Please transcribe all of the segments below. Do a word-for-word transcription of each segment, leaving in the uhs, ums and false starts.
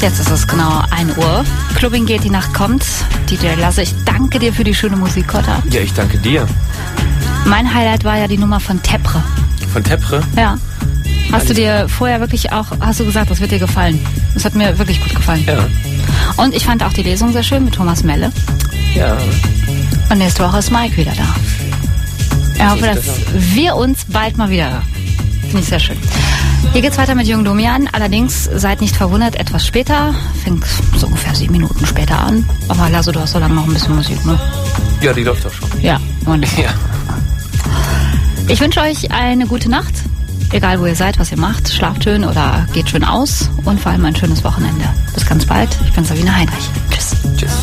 Jetzt ist es genau ein Uhr. Clubbing geht, die Nacht kommt. D J Lasse, ich danke dir für die schöne Musik heute. Ja, ich danke dir. Mein Highlight war ja die Nummer von Tepre. Von Tepre? Ja. Hast du dir vorher wirklich auch, hast du gesagt, das wird dir gefallen? Das hat mir wirklich gut gefallen. Ja. Und ich fand auch die Lesung sehr schön mit Thomas Melle. Ja. Und nächste Woche ist Mike wieder da. Ich hoffe, dass wir uns bald mal wieder hören. Finde ich sehr schön. Hier geht's weiter mit Jung Domian. Allerdings, seid nicht verwundert, etwas später. Fängt so ungefähr sieben Minuten später an. Aber Lasse, du hast so lange noch ein bisschen Musik, ne? Ja, die läuft doch schon. Ja, wunderbar. Ja. Ich wünsche euch eine gute Nacht. Egal, wo ihr seid, was ihr macht. Schlaft schön oder geht schön aus. Und vor allem ein schönes Wochenende. Bis ganz bald. Ich bin Sabine Heinrich. Tschüss. Tschüss.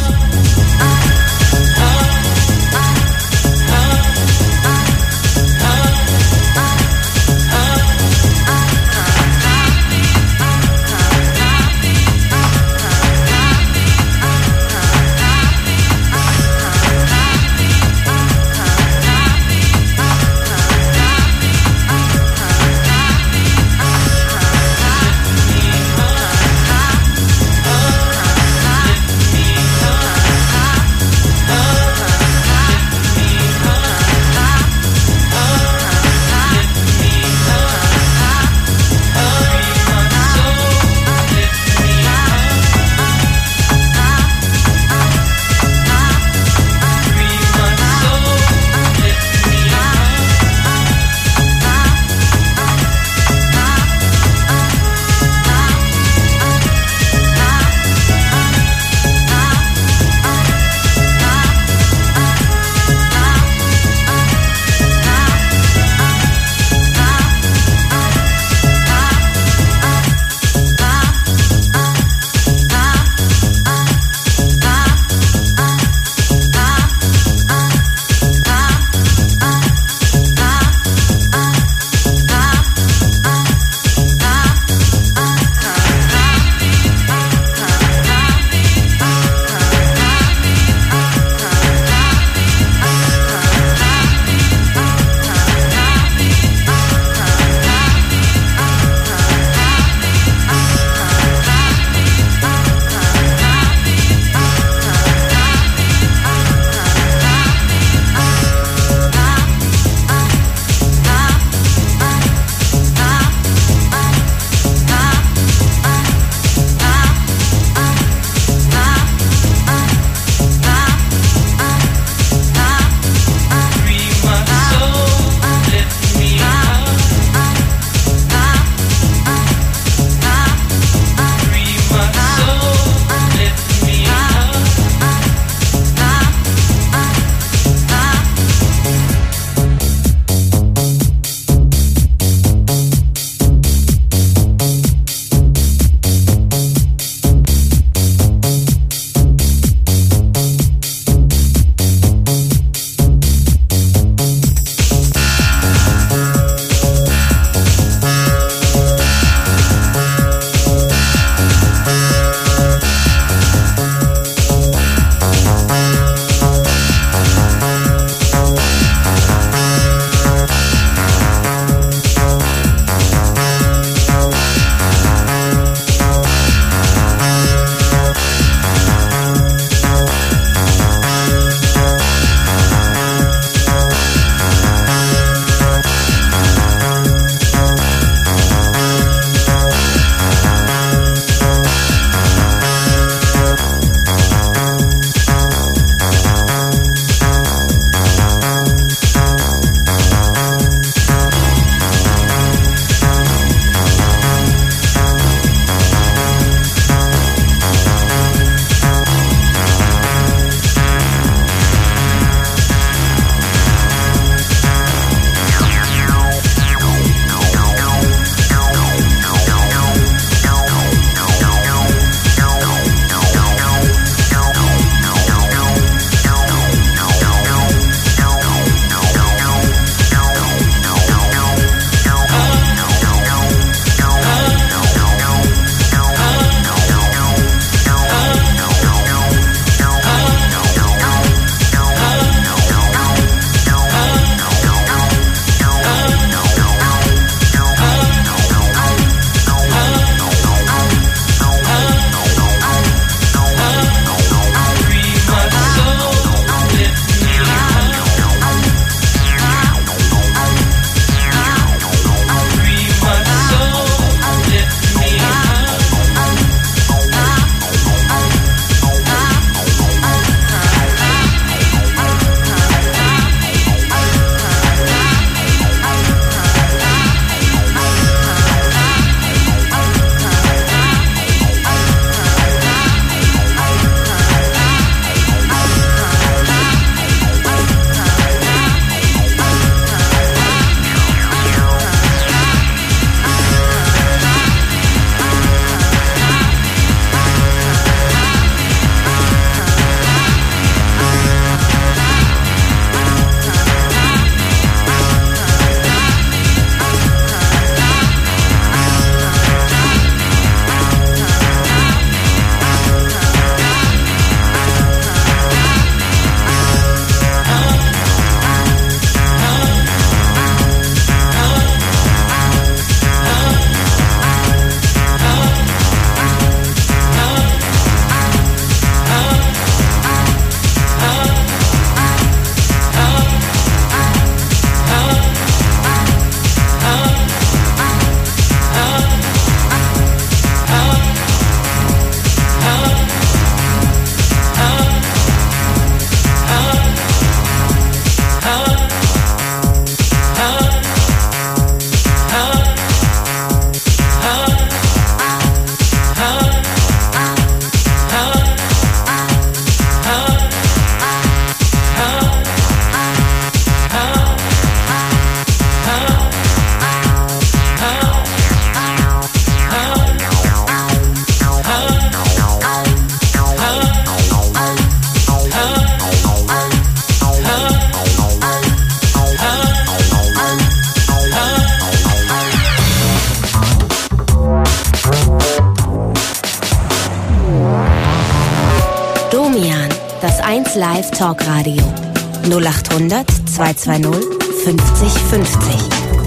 eins Live Talkradio. null acht hundert zweihundertzweißig fünfzig fünfzig.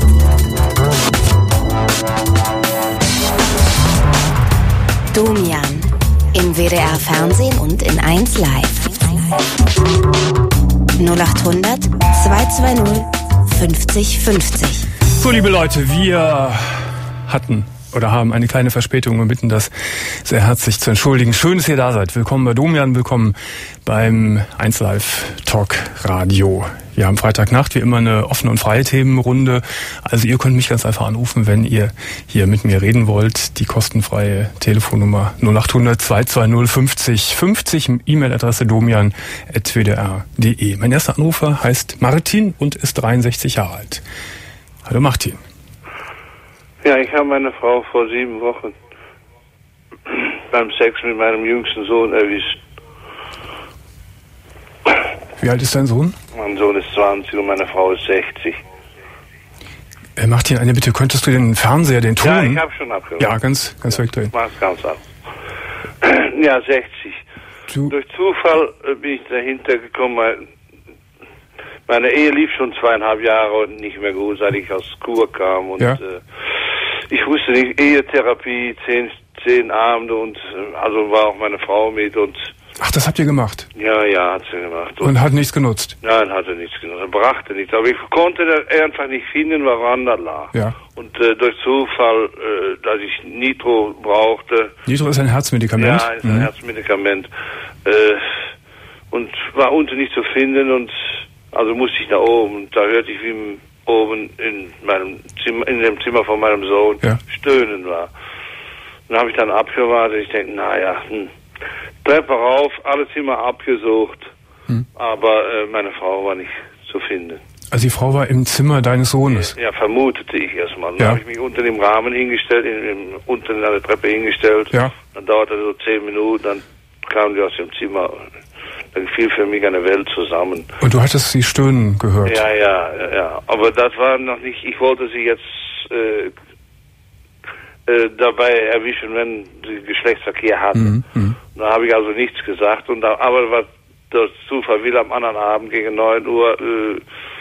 Domian. Im W D R Fernsehen und in eins Live. null acht hundert zweihundertzweißig fünfzig fünfzig. So, liebe Leute, wir hatten oder haben eine kleine Verspätung und bitten das sehr herzlich zu entschuldigen. Schön, dass ihr da seid. Willkommen bei Domian, willkommen beim eins Live Talk Radio. Wir haben Freitagnacht wie immer eine offene und freie Themenrunde. Also ihr könnt mich ganz einfach anrufen, wenn ihr hier mit mir reden wollt. Die kostenfreie Telefonnummer null acht hundert zweihundertzweißig fünfzig fünfzig, E-Mail-Adresse domian at w d r punkt d e. Mein erster Anrufer heißt Martin und ist dreiundsechzig Jahre alt. Hallo Martin. Ja, ich habe meine Frau vor sieben Wochen beim Sex mit meinem jüngsten Sohn erwischt. Wie alt ist dein Sohn? Mein Sohn ist zwanzig und meine Frau ist sechzig. Äh, Martin, eine Bitte, könntest du den Fernseher, den Ton... Ja, ich habe schon abgehört. Ja, ganz, ganz ja, wegdrehen. Mach's ganz ab. Ja, sechzig. Du Durch Zufall äh, bin ich dahinter gekommen, weil meine Ehe lief schon zweieinhalb Jahre und nicht mehr gut, seit ich aus Kur kam. Und ja. äh, ich wusste nicht, Ehetherapie, zehn, zehn Abende und äh, also war auch meine Frau mit und... Ach, das habt ihr gemacht? Ja, ja, hat sie gemacht. Und, und hat nichts genutzt? Nein, hatte nichts genutzt. Er brachte nichts. Aber ich konnte einfach nicht finden, woran das lag. Ja. Und äh, durch Zufall, äh, dass ich Nitro brauchte... Nitro ist ein Herzmedikament? Ja, ist ein mhm. Herzmedikament. Äh, und war unten nicht zu finden und also musste ich nach oben. Und da hörte ich, wie oben in meinem Zimmer, in dem Zimmer von meinem Sohn ja. Stöhnen war. Dann habe ich dann abgewartet. Ich denke, naja, hm. Treppe rauf, alle Zimmer abgesucht, hm. aber äh, meine Frau war nicht zu finden. Also die Frau war im Zimmer deines Sohnes? Ja, vermutete ich erstmal. Dann ja. habe ich mich unten im Rahmen hingestellt, in, in, unten an der Treppe hingestellt. Ja. Dann dauerte so zehn Minuten, dann kamen die aus dem Zimmer. Dann fiel für mich eine Welt zusammen. Und du hattest sie stöhnen gehört? Ja, ja, ja. Aber das war noch nicht, ich wollte sie jetzt... Äh, Äh, dabei erwischen, wenn sie Geschlechtsverkehr hatten. Mhm. Da habe ich also nichts gesagt. Und da, aber was der Zufall will, am anderen Abend gegen neun Uhr äh,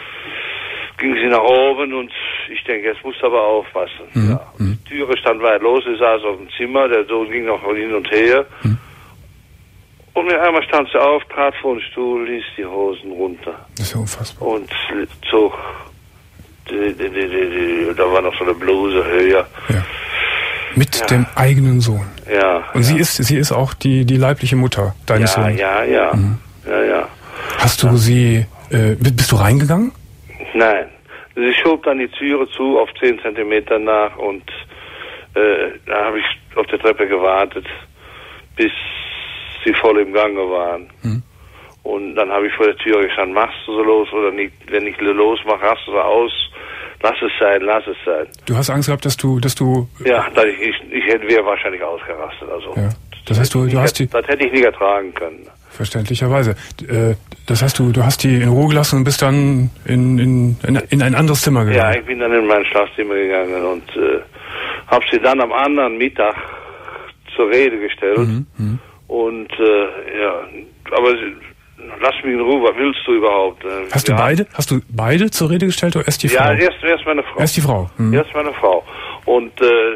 ging sie nach oben und ich denke, jetzt musst du aber aufpassen. Mhm. Ja. Die Türe stand weit los, sie saß auf dem Zimmer, der Sohn ging noch hin und her. Mhm. Und mit einmal stand sie auf, trat vor den Stuhl, ließ die Hosen runter. Das ist ja unfassbar. Und zog, die, die, die, die, da war noch so eine Bluse höher. Ja. Mit ja. dem eigenen Sohn. Ja. Und ja. sie ist sie ist auch die die leibliche Mutter deines ja, Sohnes. Ja, ja, mhm. ja, ja. Hast du ja. sie? Äh, bist du reingegangen? Nein. Sie schob dann die Türe zu auf zehn Zentimeter nach und äh, da habe ich auf der Treppe gewartet, bis sie voll im Gange waren. Mhm. Und dann habe ich vor der Tür gestanden, machst du so los oder nicht? Wenn ich los mache, hast du so aus. Lass es sein, lass es sein. Du hast Angst gehabt, dass du, dass du... Ja, dass ich, ich, ich hätte wäre wahrscheinlich ausgerastet. Also, ja. Das heißt, du, du hast die... Das hätte ich nie ertragen können. Verständlicherweise. Das heißt, du, du hast die in Ruhe gelassen und bist dann in, in, in ein anderes Zimmer gegangen. Ja, ich bin dann in mein Schlafzimmer gegangen und äh, habe sie dann am anderen Mittag zur Rede gestellt. Mhm, mh. Und äh, ja, aber... Sie, lass mich in Ruhe, was willst du überhaupt? Hast du ja. beide? Hast du beide zur Rede gestellt oder erst die Frau? Ja, erst, erst meine Frau. Erst die Frau. Mhm. Erst meine Frau. Und äh,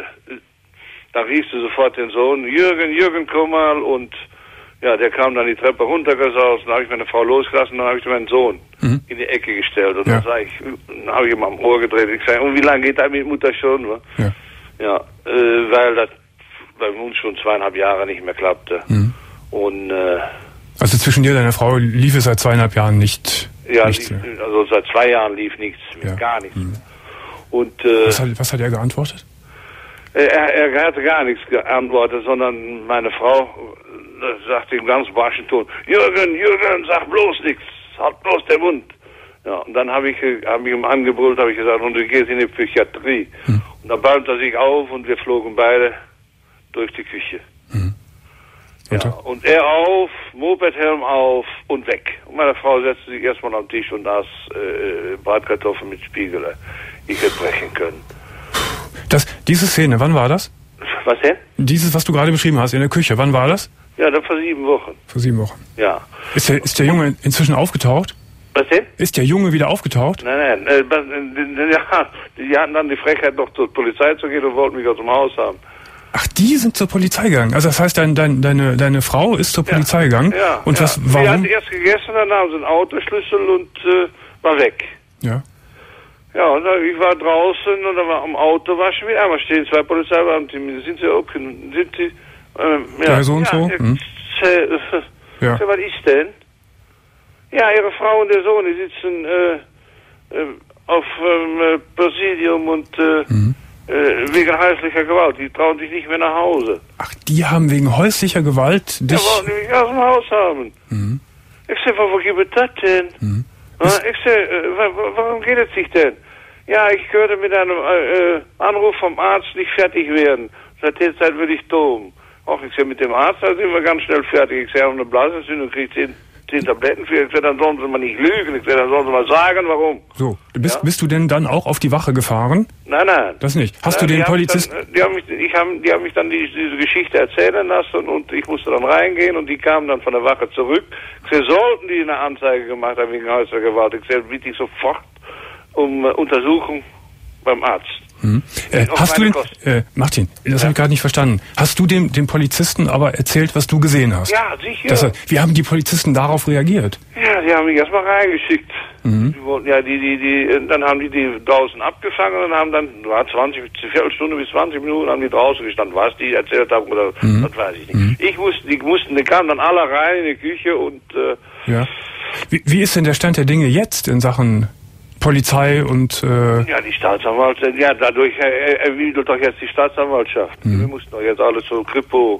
da rief sie sofort den Sohn, Jürgen, Jürgen, komm mal. Und ja, der kam dann die Treppe runtergesaust. Dann habe ich meine Frau losgelassen, dann habe ich meinen Sohn mhm. in die Ecke gestellt. Und ja. dann sag ich, dann habe ich ihm am Ohr gedreht. Ich sage, und wie lange geht das mit Mutter schon? Wa? Ja, ja äh, weil das bei uns schon zweieinhalb Jahre nicht mehr klappte. Mhm. Und äh, also zwischen dir und deiner Frau lief es seit zweieinhalb Jahren nicht? Ja, nichts lief, also seit zwei Jahren lief nichts, ja. gar nichts. Mhm. Und äh, was, hat, was hat er geantwortet? Er, er hatte gar nichts geantwortet, sondern meine Frau äh, sagte im ganz barschen Ton, Jürgen, Jürgen, sag bloß nichts, halt bloß den Mund. Ja, und dann habe ich, hab ich ihm angebrüllt, habe ich gesagt, und du gehst in die Psychiatrie. Mhm. Und dann bäumte er sich auf und wir flogen beide durch die Küche. Mhm. Ja, und er auf, Mopedhelm auf und weg. Und meine Frau setzte sich erstmal am Tisch und aß äh, Bratkartoffeln mit Spiegelei. Ich hätte brechen können. Das, diese Szene, wann war das? Was denn? Dieses, was du gerade beschrieben hast in der Küche, wann war das? Ja, dann vor sieben Wochen. Vor sieben Wochen. Ja. Ist der, ist der Junge inzwischen aufgetaucht? Was denn? Ist der Junge wieder aufgetaucht? Nein, nein. Äh, äh, ja, die hatten dann die Frechheit, noch zur Polizei zu gehen und wollten mich aus dem Haus haben. Ach, die sind zur Polizei gegangen. Also das heißt, dein, dein, deine, deine Frau ist zur Polizei ja. gegangen. Ja. Und ja. was? Warum? Sie hat erst gegessen, dann haben sie einen Autoschlüssel und äh, war weg. Ja. Ja, und dann, ich war draußen und dann war am Auto war schon wieder einmal stehen zwei Polizeibeamte. Sind sie auch, sind sie? Ähm, ja, ja, so und ja, so. Ja. Hm. Äh, ja. Was ist denn? Ja, ihre Frau und der Sohn, die sitzen äh, äh, auf ähm, Präsidium und äh, mhm. äh, wegen häuslicher Gewalt. Die trauen sich nicht mehr nach Hause. Ach, die haben wegen häuslicher Gewalt dich... Ja, wollen die mich aus dem Haus haben. Mhm. Ich sag, wo gibt es das denn? Mhm. Ja, ich sag, äh, warum geht es sich denn? Ja, ich könnte mit einem äh, Anruf vom Arzt nicht fertig werden. Seit der Zeit würde ich dumm. Ach, ich sag, mit dem Arzt, da sind wir ganz schnell fertig. Ich sag, eine Blasenentzündung kriegt zehn, zehn Tabletten für. Ich sag, dann sollen sie mal nicht lügen. Ich sag, dann sollen sie mal sagen, warum. So, bist, ja? bist du denn dann auch auf die Wache gefahren? Nein, nein. Das nicht. Hast nein, du den die Polizisten... Haben dann, die, haben mich, ich haben, die haben mich dann die, diese Geschichte erzählen lassen und ich musste dann reingehen und die kamen dann von der Wache zurück. Ich sag, sollten die eine Anzeige gemacht haben wegen häuslicher Gewalt? Ich sag, bitte ich sofort um uh, Untersuchung beim Arzt. Hm. Äh, hast du den, äh, Martin, das ja. habe ich gerade nicht verstanden. Hast du dem, dem Polizisten aber erzählt, was du gesehen hast? Ja, sicher. Das, wie haben die Polizisten darauf reagiert? Ja, die haben mich erstmal reingeschickt. Mhm. Die wollten, ja, die, die, die, dann haben die die draußen abgefangen und haben dann, war zwanzig, Viertelstunde bis zwanzig Minuten haben die draußen gestanden, was die erzählt haben oder mhm. das weiß ich nicht. Mhm. Ich musste, die mussten, die kamen dann alle rein in die Küche und, äh, ja. Wie, wie ist denn der Stand der Dinge jetzt in Sachen Polizei und... Äh ja, die Staatsanwaltschaft, ja, dadurch erwidert doch jetzt die Staatsanwaltschaft. Mhm. Wir mussten doch jetzt alles so Kripo...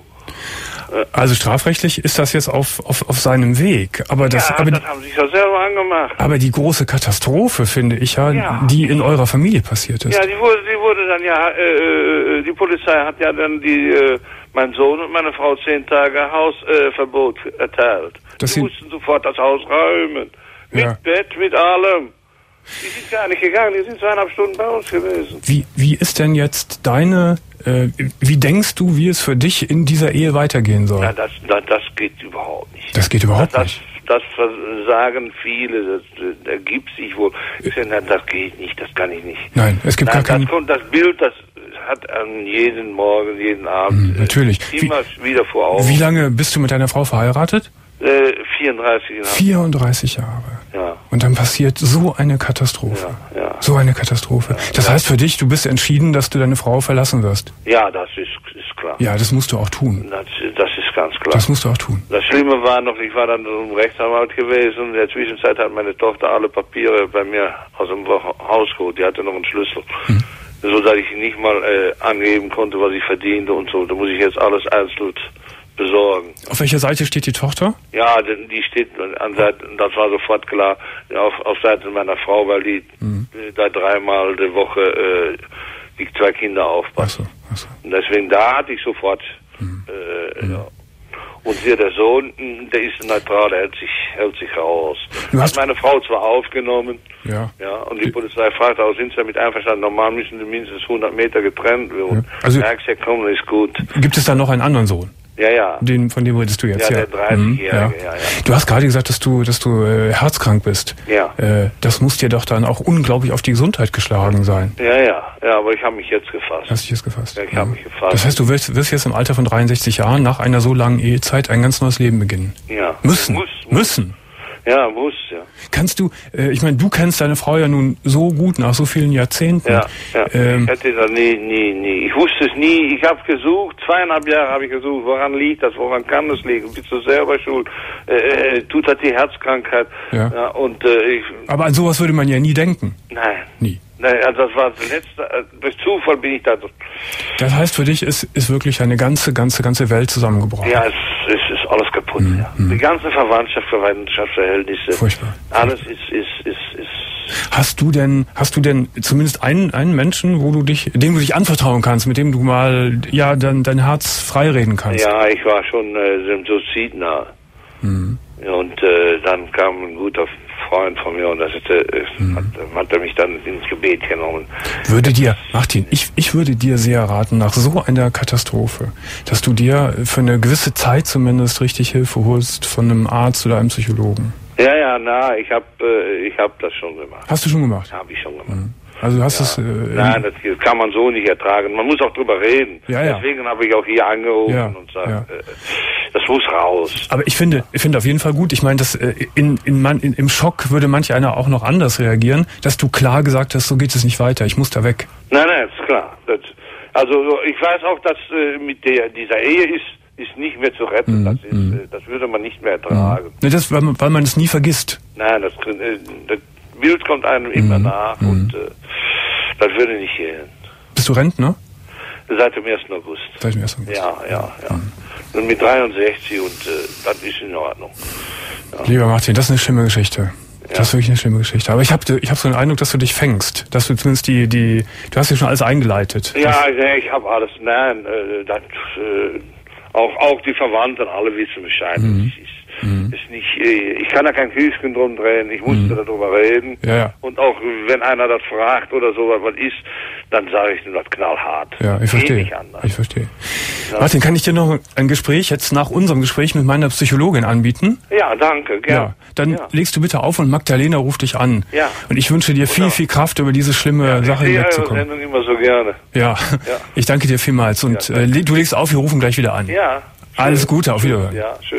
Äh also strafrechtlich ist das jetzt auf, auf, auf seinem Weg. Aber das, ja, aber das haben sie sich ja selber angemacht. Aber die große Katastrophe, finde ich ja, ja, die in eurer Familie passiert ist. Ja, die wurde, die wurde dann ja, äh, die Polizei hat ja dann die, äh, mein Sohn und meine Frau zehn Tage Hausverbot äh, erteilt. Das die mussten sofort das Haus räumen. Mit ja. Bett, mit allem. Die sind gar nicht gegangen, die sind zweieinhalb Stunden bei uns gewesen. Wie, wie ist denn jetzt deine, äh, wie denkst du, wie es für dich in dieser Ehe weitergehen soll? Ja, das, das, das geht überhaupt nicht. Das geht überhaupt das, nicht? Das, das sagen viele, das ergibt sich wohl. Ich sage, nein, das geht nicht, das kann ich nicht. Nein, es gibt nein, gar kein... Das, kommt, das Bild, das hat an jeden Morgen, jeden Abend mm, natürlich. immer wie, wieder vor Augen. Wie lange bist du mit deiner Frau verheiratet? Äh, vierunddreißig Jahre. vierunddreißig Jahre. Ja. Und dann passiert so eine Katastrophe. Ja, ja. So eine Katastrophe. Ja, das ja. heißt für dich, du bist entschieden, dass du deine Frau verlassen wirst. Ja, das ist, ist klar. Ja, das musst du auch tun. Das, das ist ganz klar. Das musst du auch tun. Das Schlimme war noch, ich war dann so ein Rechtsanwalt gewesen. In der Zwischenzeit hat meine Tochter alle Papiere bei mir aus dem Haus geholt. Die hatte noch einen Schlüssel. Hm. So, dass ich nicht mal äh, angeben konnte, was ich verdiente und so. Da muss ich jetzt alles einzeln besorgen. Auf welcher Seite steht die Tochter? Ja, die steht an Seite, das war sofort klar, auf, auf Seite meiner Frau, weil die mhm. da dreimal die Woche äh, die zwei Kinder aufpassen. Ach so, ach so. Und deswegen, da hatte ich sofort, mhm. Äh, mhm. ja. Und hier der Sohn, der ist neutral, der hält sich, hält sich raus. Du hast hat meine Frau zwar aufgenommen, ja, ja, und die, die Polizei fragt auch, sind sie damit einverstanden? Normal müssen sie mindestens hundert Meter getrennt werden. Ja. Also, merkst ja, komm, ist gut. Gibt es da noch einen anderen Sohn? Ja, ja. Den, von dem redest du jetzt, ja. Ja, der dreißigjährige, mhm, ja. ja, ja. Du hast gerade gesagt, dass du, dass du äh, herzkrank bist. Ja. Äh, das muss dir doch dann auch unglaublich auf die Gesundheit geschlagen sein. Ja, ja, ja, aber ich habe mich jetzt gefasst. Hast dich jetzt gefasst? Ja, ich habe mich gefasst. Das heißt, du wirst, wirst jetzt im Alter von dreiundsechzig Jahren nach einer so langen Ehezeit ein ganz neues Leben beginnen. Ja. Müssen. Muss, Müssen. Ja, muss, ja. Kannst du, äh, ich meine, du kennst deine Frau ja nun so gut nach so vielen Jahrzehnten. Ja, ja. Ähm, ich hätte das nie, nie, nie. Ich wusste es nie. Ich habe gesucht, zweieinhalb Jahre habe ich gesucht, woran liegt das, woran kann das liegen? Bist du selber schuld? Äh, tut das die Herzkrankheit? Ja. ja und äh, ich, aber an sowas würde man ja nie denken. Nein. Nie. Nein, also das war das letzte, äh, durch Zufall bin ich da. Das heißt, für dich ist, ist wirklich eine ganze, ganze, ganze Welt zusammengebrochen. Ja, es, es ist alles kaputt. Mhm. Ja. Die ganze Verwandtschaft, Verwandtschaftsverhältnisse. Furchtbar. Alles ist, ist, ist, ist. Hast du denn, hast du denn zumindest einen, einen Menschen, wo du dich, dem du dich anvertrauen kannst, mit dem du mal, ja, dann dein Herz freireden kannst? Ja, ich war schon äh, dem Suizid nah. Mhm. Ja, und äh, dann kam ein guter Freund von mir und das ist, äh, mhm. hat, hat er mich dann ins Gebet genommen. Würde dir, Martin, ich, ich würde dir sehr raten, nach so einer Katastrophe, dass du dir für eine gewisse Zeit zumindest richtig Hilfe holst von einem Arzt oder einem Psychologen. Ja, ja, na, ich habe äh, ich hab das schon gemacht. Hast du schon gemacht? Habe ich schon gemacht. Mhm. Also du hast ja. es... Äh, Nein, das kann man so nicht ertragen. Man muss auch drüber reden. Ja, ja. Deswegen habe ich auch hier angerufen ja, und gesagt, ja. äh, das muss raus. Aber ich finde, ich finde auf jeden Fall gut. Ich meine, dass äh, in, in, man, in, im Schock würde manch einer auch noch anders reagieren, dass du klar gesagt hast, so geht es nicht weiter, ich muss da weg. Nein, nein, ist klar. Das, also ich weiß auch, dass äh, mit der dieser Ehe ist ist nicht mehr zu retten. Mm, das, ist, mm. äh, das würde man nicht mehr ertragen. Mm. Das, weil man, weil man es nie vergisst. Nein, das, äh, das Bild kommt einem immer mm, nach mm. und äh, das würde nicht gehen. Bist du Rentner? Seit dem ersten August. Seit dem ersten August. Ja, ja, ja. Mm. Und mit dreiundsechzig und äh, das ist in Ordnung. Ja. Lieber Martin, das ist eine schlimme Geschichte. Ja. Das ist wirklich eine schlimme Geschichte. Aber ich habe ich hab so den Eindruck, dass du dich fängst. Dass du zumindest die, die, du hast ja schon alles eingeleitet. Ja, ich, ich habe alles, nein, äh, das, äh, Auch, auch die Verwandten, alle wissen Bescheid. Mhm. Es ist, mhm. ist nicht, ich kann da kein Küchchen drum drehen, ich musste mhm. darüber reden. Ja, ja. Und auch wenn einer das fragt oder so, was ist, dann sage ich nur das knallhart. Ja, ich verstehe. Ich verstehe. Ja. Martin, kann ich dir noch ein Gespräch jetzt nach unserem Gespräch mit meiner Psychologin anbieten? Ja, danke, gerne. Ja, dann ja. legst du bitte auf und Magdalena ruft dich an. Ja. Und ich wünsche dir viel, ja. viel Kraft, über diese schlimme ja, Sache hinwegzukommen. Ich sehe eure Sendung immer so gerne. Ja. ja, ich danke dir vielmals. Und ja, äh, du legst auf, wir rufen gleich wieder an. Ja. Alles Gute, auf Wiederhören. Ja, schön.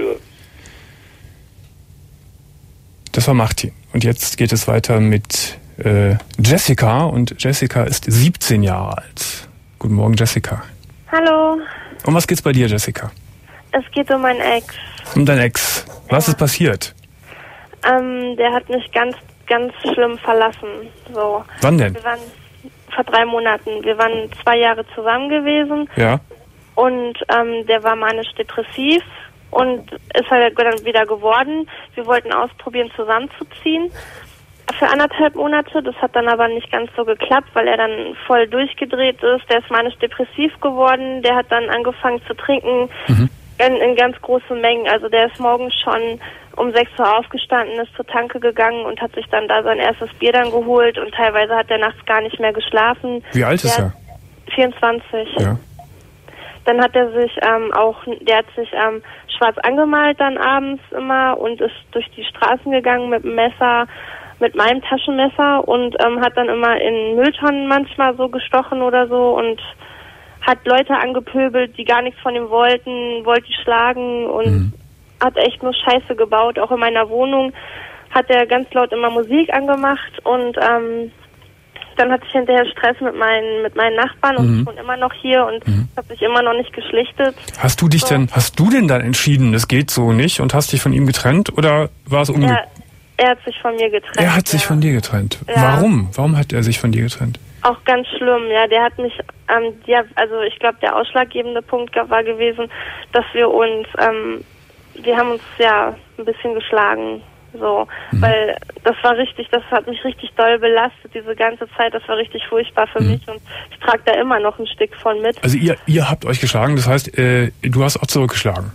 Das war Martin. Und jetzt geht es weiter mit äh, Jessica. Und Jessica ist siebzehn Jahre alt. Guten Morgen, Jessica. Hallo. Um was geht's bei dir, Jessica? Es geht um meinen Ex. Um deinen Ex. Was ja. ist passiert? Ähm, der hat mich ganz, ganz schlimm verlassen. So. Wann denn? Wir waren vor drei Monaten. Wir waren zwei Jahre zusammen gewesen. Ja. Und ähm, der war manisch-depressiv und ist halt dann wieder geworden. Wir wollten ausprobieren, zusammenzuziehen für anderthalb Monate. Das hat dann aber nicht ganz so geklappt, weil er dann voll durchgedreht ist. Der ist manisch-depressiv geworden. Der hat dann angefangen zu trinken mhm. in, in ganz großen Mengen. Also der ist morgens schon um sechs Uhr aufgestanden, ist zur Tanke gegangen und hat sich dann da sein erstes Bier dann geholt. Und teilweise hat er nachts gar nicht mehr geschlafen. Wie alt ist er? vierundzwanzig. Ja. Dann hat er sich ähm, auch, der hat sich ähm, schwarz angemalt dann abends immer und ist durch die Straßen gegangen mit dem Messer, mit meinem Taschenmesser und ähm, hat dann immer in Mülltonnen manchmal so gestochen oder so und hat Leute angepöbelt, die gar nichts von ihm wollten, wollte die schlagen und mhm. hat echt nur Scheiße gebaut. Auch in meiner Wohnung hat er ganz laut immer Musik angemacht und ähm, dann hatte ich hinterher Stress mit meinen mit meinen Nachbarn und mhm. ich wohne immer noch hier und mhm. habe sich immer noch nicht geschlichtet. Hast du dich so. denn, hast du denn dann entschieden, es geht so nicht und hast dich von ihm getrennt oder war es umgekehrt? Er, er hat sich von mir getrennt. Er hat sich ja. von dir getrennt. Ja. Warum? Warum hat er sich von dir getrennt? Auch ganz schlimm, ja. Der hat mich, ähm, ja, also ich glaube, der ausschlaggebende Punkt war gewesen, dass wir uns, ähm, wir haben uns ja ein bisschen geschlagen. So, mhm. weil das war richtig, das hat mich richtig doll belastet, diese ganze Zeit, das war richtig furchtbar für mhm. mich und ich trage da immer noch ein Stück von mit. Also ihr, ihr habt euch geschlagen, das heißt, äh, du hast auch zurückgeschlagen?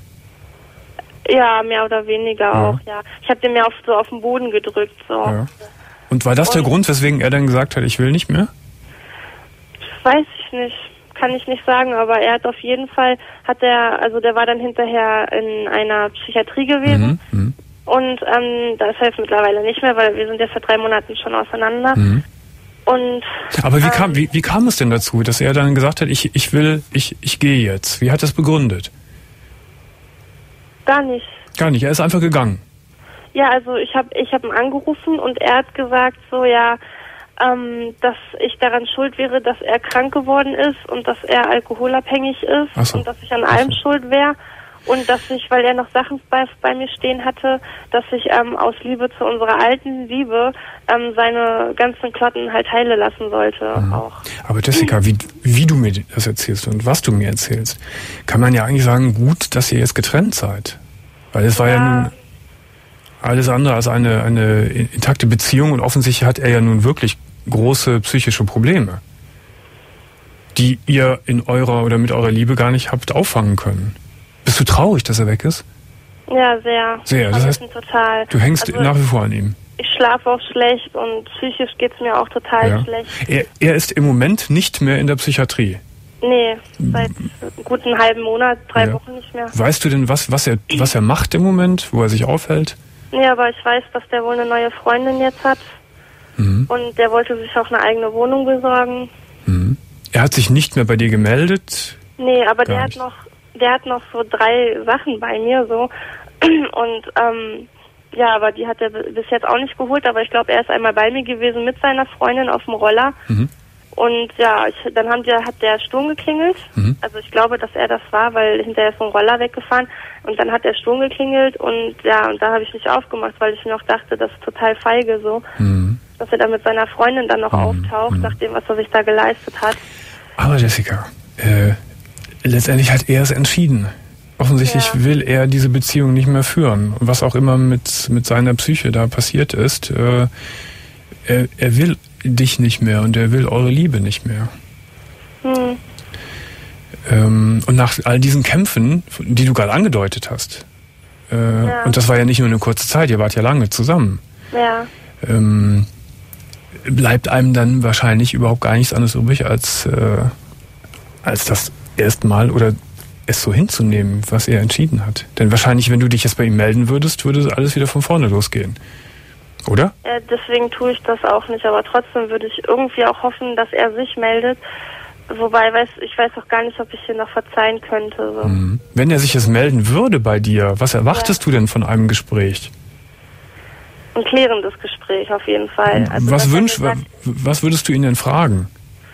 Ja, mehr oder weniger ja. auch, ja. Ich habe den mehr auf, so auf den Boden gedrückt, so. Ja. Und war das und der Grund, weswegen er dann gesagt hat, ich will nicht mehr? Weiß ich nicht, kann ich nicht sagen, aber er hat auf jeden Fall, hat er, also der war dann hinterher in einer Psychiatrie gewesen. Mhm. Mhm. Und ähm, das hilft mittlerweile nicht mehr, weil wir sind ja vor drei Monaten schon auseinander. Mhm. Und aber wie ähm, kam wie, wie kam es denn dazu, dass er dann gesagt hat, ich ich will ich ich gehe jetzt? Wie hat er es begründet? Gar nicht. Gar nicht. Er ist einfach gegangen. Ja, also ich habe ich habe ihn angerufen und er hat gesagt so ja, ähm, dass ich daran schuld wäre, dass er krank geworden ist und dass er alkoholabhängig ist Ach so. und dass ich an allem Ach so. schuld wäre. Und dass ich, weil er noch Sachen bei, bei mir stehen hatte, dass ich ähm, aus Liebe zu unserer alten Liebe ähm, seine ganzen Klotten halt heile lassen sollte. Mhm. Auch. Aber Jessica, wie, wie du mir das erzählst und was du mir erzählst, kann man ja eigentlich sagen, gut, dass ihr jetzt getrennt seid. Weil es war ja, ja nun alles andere als eine, eine intakte Beziehung und offensichtlich hat er ja nun wirklich große psychische Probleme, die ihr in eurer oder mit eurer Liebe gar nicht habt auffangen können. Bist du traurig, dass er weg ist? Ja, sehr. Sehr. Das heißt, total. du hängst also, nach wie vor an ihm. ich schlafe auch schlecht und psychisch geht's mir auch total Ja. schlecht. Er, er ist im Moment nicht mehr in der Psychiatrie. Nee, seit einem guten halben Monat, drei Ja. Wochen nicht mehr. Weißt du denn, was, was, er, was er macht im Moment, wo er sich aufhält? Nee, aber ich weiß, dass der wohl eine neue Freundin jetzt hat. Mhm. Und der wollte sich auch eine eigene Wohnung besorgen. Mhm. Er hat sich nicht mehr bei dir gemeldet. Nee, aber Gar der nicht. hat noch, der hat noch so drei Sachen bei mir so. Und ähm, ja, aber die hat er b- bis jetzt auch nicht geholt. Aber ich glaube, er ist einmal bei mir gewesen mit seiner Freundin auf dem Roller. Mhm. Und ja, ich, dann haben die, hat der Sturm geklingelt. Mhm. Also ich glaube, dass er das war, weil hinterher ist so ein Roller weggefahren. Und dann hat der Sturm geklingelt und ja, und da habe ich nicht aufgemacht, weil ich mir auch dachte, das ist total feige so, Mhm. dass er dann mit seiner Freundin dann noch Mhm. auftaucht, Mhm. nachdem, was er sich da geleistet hat. Aber Jessica, äh, letztendlich hat er es entschieden. Offensichtlich Ja. will er diese Beziehung nicht mehr führen. Und was auch immer mit, mit seiner Psyche da passiert ist, äh, er, er will dich nicht mehr und er will eure Liebe nicht mehr. Hm. Ähm, und nach all diesen Kämpfen, die du gerade angedeutet hast, äh, Ja. und das war ja nicht nur eine kurze Zeit, ihr wart ja lange zusammen, Ja, ähm, bleibt einem dann wahrscheinlich überhaupt gar nichts anderes übrig, als, äh, als das erstmal oder es so hinzunehmen, was er entschieden hat. Denn wahrscheinlich, wenn du dich jetzt bei ihm melden würdest, würde alles wieder von vorne losgehen. Oder? äh, deswegen tue ich das auch nicht, aber trotzdem würde ich irgendwie auch hoffen, dass er sich meldet. Wobei, weiß, ich weiß auch gar nicht, ob ich hier noch verzeihen könnte. So. Mhm. Wenn er sich jetzt melden würde bei dir, was erwartest du denn von einem Gespräch? Ein klärendes Gespräch auf jeden Fall. Also, was dass er wünsch, mir sagt, was würdest du ihn denn fragen?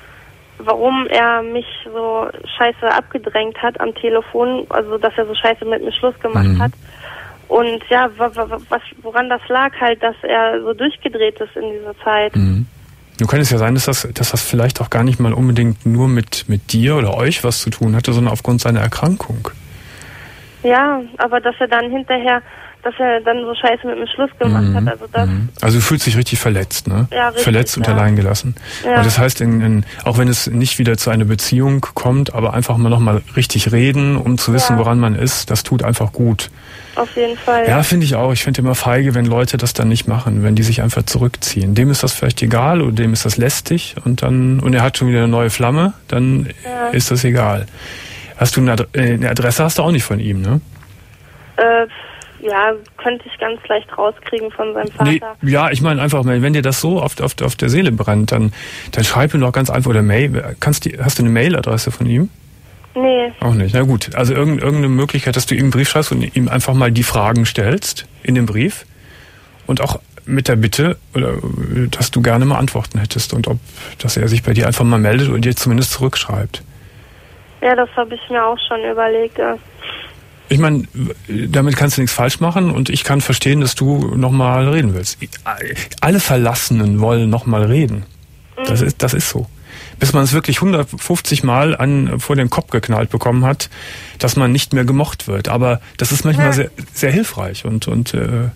warum er mich so scheiße abgedrängt hat am Telefon, also dass er so scheiße mit mir Schluss gemacht Mhm. hat. Und ja, wa- wa- was, woran das lag halt, dass er so durchgedreht ist in dieser Zeit. Mhm. Nun kann es ja sein, dass das, dass das vielleicht auch gar nicht mal unbedingt nur mit, mit dir oder euch was zu tun hatte, sondern aufgrund seiner Erkrankung. Ja, aber dass er dann hinterher, dass er dann so scheiße mit mir Schluss gemacht Mhm. hat, also das, Mhm. Also du fühlst dich richtig verletzt, ne? Ja, richtig, verletzt und ja. allein gelassen. Ja. Und das heißt, in, in, auch wenn es nicht wieder zu einer Beziehung kommt, aber einfach mal nochmal richtig reden, um zu wissen, Ja. woran man ist, das tut einfach gut. auf jeden Fall. Ja, finde ich auch. Ich finde immer feige, wenn Leute das dann nicht machen, wenn die sich einfach zurückziehen. Dem ist das vielleicht egal oder dem ist das lästig und dann, und er hat schon wieder eine neue Flamme, dann Ja. ist das egal. Hast du eine, Adre- äh, eine Adresse hast du auch nicht von ihm, ne? Äh, ja, könnte ich ganz leicht rauskriegen von seinem Vater. Nee, ja, ich meine einfach, wenn dir das so auf, auf, auf der Seele brennt, dann, dann schreib ihm doch ganz einfach oder Mail. Kannst die, hast du eine Mailadresse von ihm? Nee, Auch nicht. Na gut, also irgend- irgendeine Möglichkeit, dass du ihm einen Brief schreibst und ihm einfach mal die Fragen stellst in dem Brief und auch mit der Bitte, oder, dass du gerne mal Antworten hättest und ob, dass er sich bei dir einfach mal meldet und dir zumindest zurückschreibt. ja, das habe ich mir auch schon überlegt. Ja. Ich meine, damit kannst du nichts falsch machen und ich kann verstehen, dass du nochmal reden willst. Alle Verlassenen wollen nochmal reden. Das ist, das ist so. Bis man es wirklich hundertfünfzig Mal an, vor den Kopf geknallt bekommen hat, dass man nicht mehr gemocht wird. Aber das ist manchmal Ja. sehr, sehr hilfreich und, und äh,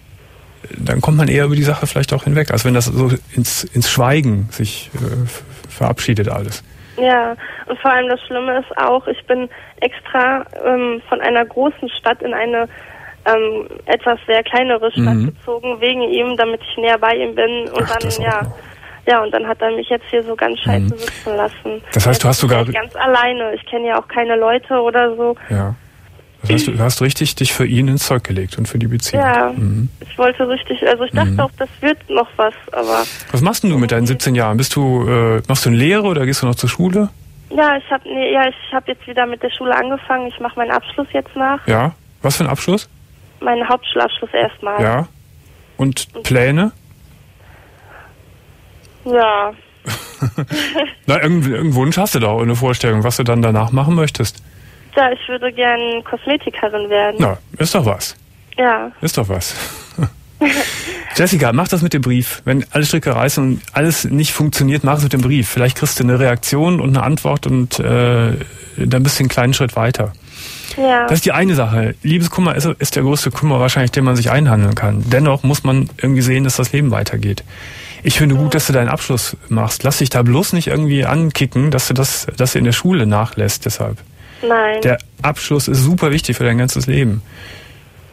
dann kommt man eher über die Sache vielleicht auch hinweg, als wenn das so ins, ins Schweigen sich äh, verabschiedet alles. Ja, und vor allem das Schlimme ist auch, ich bin extra ähm, von einer großen Stadt in eine ähm, etwas sehr kleinere Stadt Mhm. gezogen, wegen ihm, damit ich näher bei ihm bin. Und Ach, das dann, auch ja, noch. ja, und dann hat er mich jetzt hier so ganz scheiße Mhm. sitzen lassen. Das heißt, du hast bin sogar- halt ganz alleine. Ich kenne ja auch keine Leute oder so. Ja. Das heißt, du hast richtig dich für ihn ins Zeug gelegt und für die Beziehung. Ja, Mhm. ich wollte richtig, also ich dachte Mhm. auch, das wird noch was, aber Was machst denn du mit deinen siebzehn Jahren? Bist du, äh, machst du eine Lehre oder gehst du noch zur Schule? ja, ich habe nee, ja, ich habe jetzt wieder mit der Schule angefangen. Ich mache meinen Abschluss jetzt nach. Ja. Was für ein Abschluss? Meinen Hauptschulabschluss erstmal. Ja. Und Pläne? Ja. Na, irgendeinen irgendeinen Wunsch hast du doch, eine Vorstellung, was du dann danach machen möchtest. Ja, ich würde gern Kosmetikerin werden. Na, ist doch was. Ja. Ist doch was. Jessica, mach das mit dem Brief. Wenn alle Stricke reißen und alles nicht funktioniert, mach es mit dem Brief. Vielleicht kriegst du eine Reaktion und eine Antwort und äh, dann bist du einen kleinen Schritt weiter. Ja. Das ist die eine Sache. Liebeskummer ist, ist der größte Kummer wahrscheinlich, den man sich einhandeln kann. Dennoch muss man irgendwie sehen, dass das Leben weitergeht. Ich finde gut, dass du deinen Abschluss machst. Lass dich da bloß nicht irgendwie ankicken, dass du das, dass du in der Schule nachlässt deshalb. Nein. Der Abschluss ist super wichtig für dein ganzes Leben.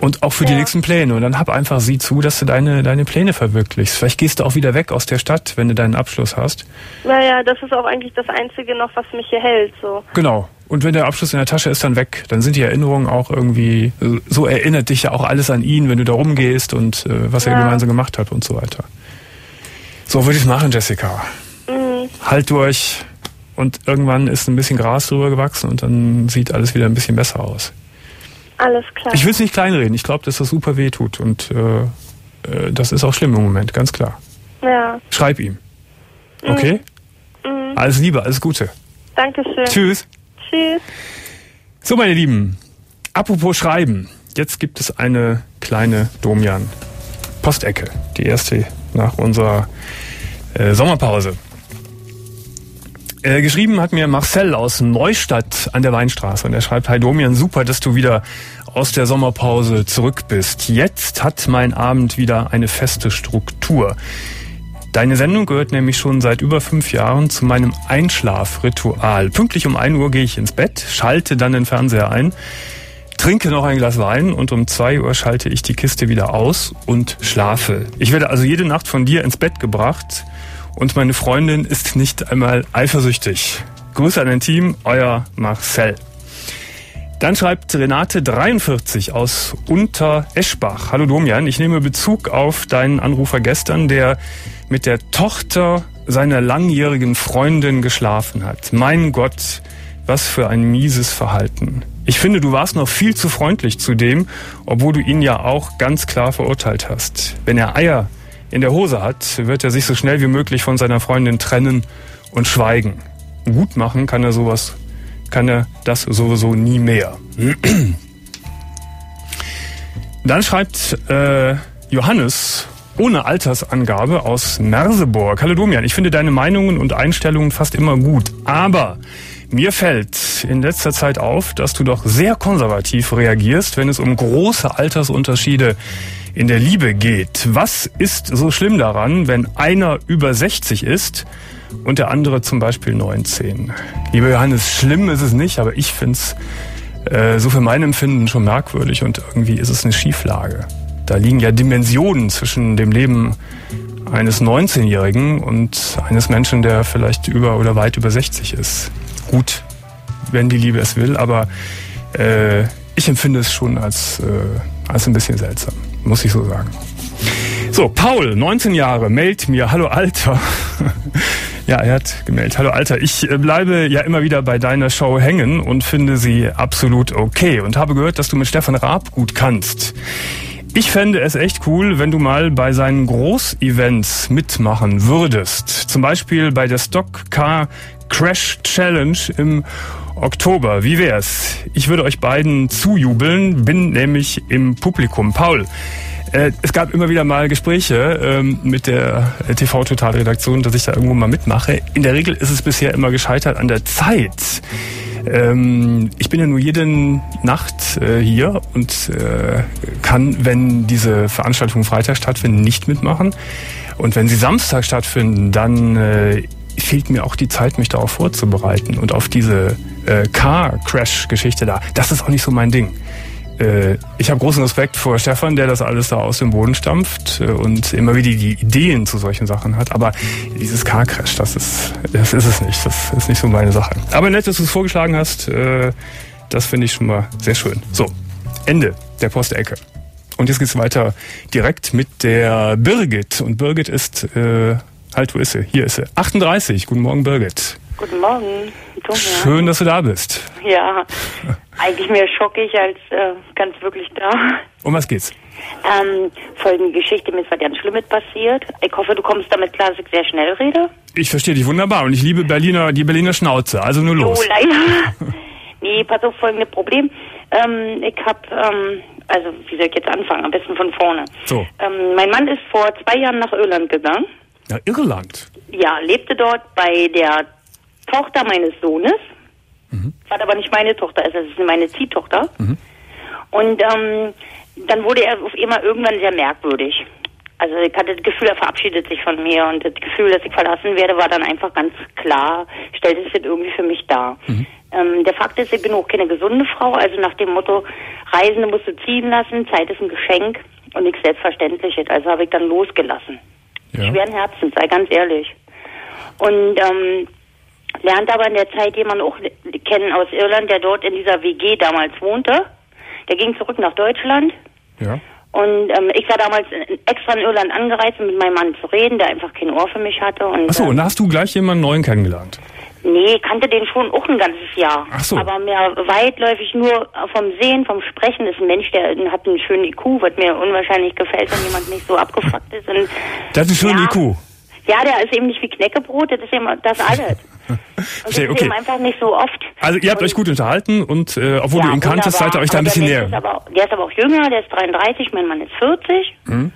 Und auch für die Ja. nächsten Pläne. Und dann hab einfach sieh zu, dass du deine, deine Pläne verwirklichst. Vielleicht gehst du auch wieder weg aus der Stadt, wenn du deinen Abschluss hast. Naja, das ist auch eigentlich das Einzige noch, was mich hier hält. So. Genau. Und wenn der Abschluss in der Tasche ist, dann weg. Dann sind die Erinnerungen auch irgendwie, so erinnert dich ja auch alles an ihn, wenn du da rumgehst und äh, was Ja. er gemeinsam gemacht hat und so weiter. So würde ich es machen, Jessica. Mhm. Halt durch. Und irgendwann ist ein bisschen Gras drüber gewachsen und dann sieht alles wieder ein bisschen besser aus. Alles klar. Ich will es nicht kleinreden. Ich glaube, dass das super weh tut. Und äh, äh, das ist auch schlimm im Moment, ganz klar. Ja. Schreib ihm. Okay? Mhm. Alles Liebe, alles Gute. Dankeschön. Tschüss. Tschüss. So, meine Lieben, apropos Schreiben. Jetzt gibt es eine kleine Domian-Postecke. Die erste nach unserer äh, Sommerpause. Äh, geschrieben hat mir Marcel aus Neustadt an der Weinstraße. Und er schreibt: Hi Domian, super, dass du wieder aus der Sommerpause zurück bist. Jetzt hat mein Abend wieder eine feste Struktur. Deine Sendung gehört nämlich schon seit über fünf Jahren zu meinem Einschlafritual. Pünktlich um ein Uhr gehe ich ins Bett, schalte dann den Fernseher ein, trinke noch ein Glas Wein und um zwei Uhr schalte ich die Kiste wieder aus und schlafe. Ich werde also jede Nacht von dir ins Bett gebracht und meine Freundin ist nicht einmal eifersüchtig. Grüße an dein Team, euer Marcel. Dann schreibt Renate dreiundvierzig aus Untereschbach. Hallo Domian, ich nehme Bezug auf deinen Anrufer gestern, der mit der Tochter seiner langjährigen Freundin geschlafen hat. Mein Gott, was für ein mieses Verhalten. Ich finde, du warst noch viel zu freundlich zu dem, obwohl du ihn ja auch ganz klar verurteilt hast. Wenn er Eier in der Hose hat, wird er sich so schnell wie möglich von seiner Freundin trennen und schweigen. Gut machen kann er sowas, kann er das sowieso nie mehr. Dann schreibt äh, Johannes ohne Altersangabe aus Merseburg. Hallo Domian, ich finde deine Meinungen und Einstellungen fast immer gut, aber mir fällt in letzter Zeit auf, dass du doch sehr konservativ reagierst, wenn es um große Altersunterschiede in der Liebe geht. Was ist so schlimm daran, wenn einer über sechzig ist und der andere zum Beispiel neunzehn? Lieber Johannes, schlimm ist es nicht, aber ich finde es äh, so für mein Empfinden schon merkwürdig und irgendwie ist es eine Schieflage. Da liegen ja Dimensionen zwischen dem Leben eines neunzehnjährigen und eines Menschen, der vielleicht über oder weit über sechzig ist. Gut, wenn die Liebe es will, aber äh, ich empfinde es schon als, äh, als ein bisschen seltsam, muss ich so sagen. So, Paul, neunzehn Jahre, meldet mir, hallo Alter. Ja, er hat gemeldet, hallo Alter, ich bleibe ja immer wieder bei deiner Show hängen und finde sie absolut okay und habe gehört, dass du mit Stefan Raab gut kannst. Ich fände es echt cool, wenn du mal bei seinen Groß-Events mitmachen würdest. Zum Beispiel bei der Stock Car Crash Challenge im Oktober. Wie wär's? Ich würde euch beiden zujubeln, bin nämlich im Publikum. Paul, äh, es gab immer wieder mal Gespräche ähm, mit der T V-Total-Redaktion, dass ich da irgendwo mal mitmache. In der Regel ist es bisher immer gescheitert an der Zeit. Ähm, ich bin ja nur jede Nacht äh, hier und äh, kann, wenn diese Veranstaltungen Freitag stattfinden, nicht mitmachen. Und wenn sie Samstag stattfinden, dann äh, fehlt mir auch die Zeit, mich darauf vorzubereiten. Und auf diese äh, Car-Crash-Geschichte da, das ist auch nicht so mein Ding. Äh, ich habe großen Respekt vor Stefan, der das alles da aus dem Boden stampft äh, und immer wieder die Ideen zu solchen Sachen hat. Aber dieses Car-Crash, das ist, das ist es nicht. Das ist nicht so meine Sache. Aber nett, dass du es vorgeschlagen hast. Äh, das finde ich schon mal sehr schön. So, Ende der Postecke. Und jetzt geht's weiter direkt mit der Birgit. Und Birgit ist, äh, halt, wo ist sie? Hier ist sie. achtunddreißig. Guten Morgen, Birgit. Guten Morgen. Thomas. Schön, dass du da bist. Ja, eigentlich mehr schockig als äh, ganz wirklich da. Um was geht's? Ähm, folgende Geschichte, mir ist was ganz Schlimmes passiert. Ich hoffe, du kommst damit klar, dass ich sehr schnell rede. Ich verstehe dich wunderbar und ich liebe Berliner, die Berliner Schnauze, also nur los. Oh, leider. Nee, pass auf, folgendes Problem. Ähm, ich hab, ähm, also wie soll ich jetzt anfangen? Am besten von vorne. So. Ähm, mein Mann ist vor zwei Jahren nach Irland gegangen. Ja, Irland? Ja, lebte dort bei der Tochter meines Sohnes. Mhm. War aber nicht meine Tochter, also es ist meine Ziehtochter. Mhm. Und ähm, dann wurde er auf einmal irgendwann sehr merkwürdig. Also ich hatte das Gefühl, er verabschiedet sich von mir und das Gefühl, dass ich verlassen werde, war dann einfach ganz klar, stellte es jetzt irgendwie für mich dar. Mhm. Ähm, der Fakt ist, ich bin auch keine gesunde Frau, also nach dem Motto, Reisende musst du ziehen lassen, Zeit ist ein Geschenk und nichts Selbstverständliches. Also habe ich dann losgelassen. Ja. Schweren Herzens, sei ganz ehrlich. Und ähm, lernt aber in der Zeit jemanden auch kennen aus Irland, der dort in dieser W G damals wohnte. Der ging zurück nach Deutschland. Ja. Und ähm, ich war damals extra in Irland angereist, um mit meinem Mann zu reden, der einfach kein Ohr für mich hatte. Und, Achso, ähm, und da hast du gleich jemanden neuen kennengelernt? Nee, kannte den schon auch ein ganzes Jahr. Ach so. Aber mehr weitläufig nur vom Sehen, vom Sprechen. Ist ein Mensch, der hat einen schönen I Q, was mir unwahrscheinlich gefällt, wenn jemand nicht so abgefuckt ist. Und, der hat einen schönen ja, I Q? Ja, der ist eben nicht wie Knäckebrot, das ist eben das alles. Und das ist okay. eben einfach nicht so oft. Also ihr habt und, euch gut unterhalten und äh, obwohl ja, du ihn kanntest, seid ihr euch da ein bisschen näher. Aber, der ist aber auch jünger, der ist dreiunddreißig, mein Mann ist vierzig. Mhm.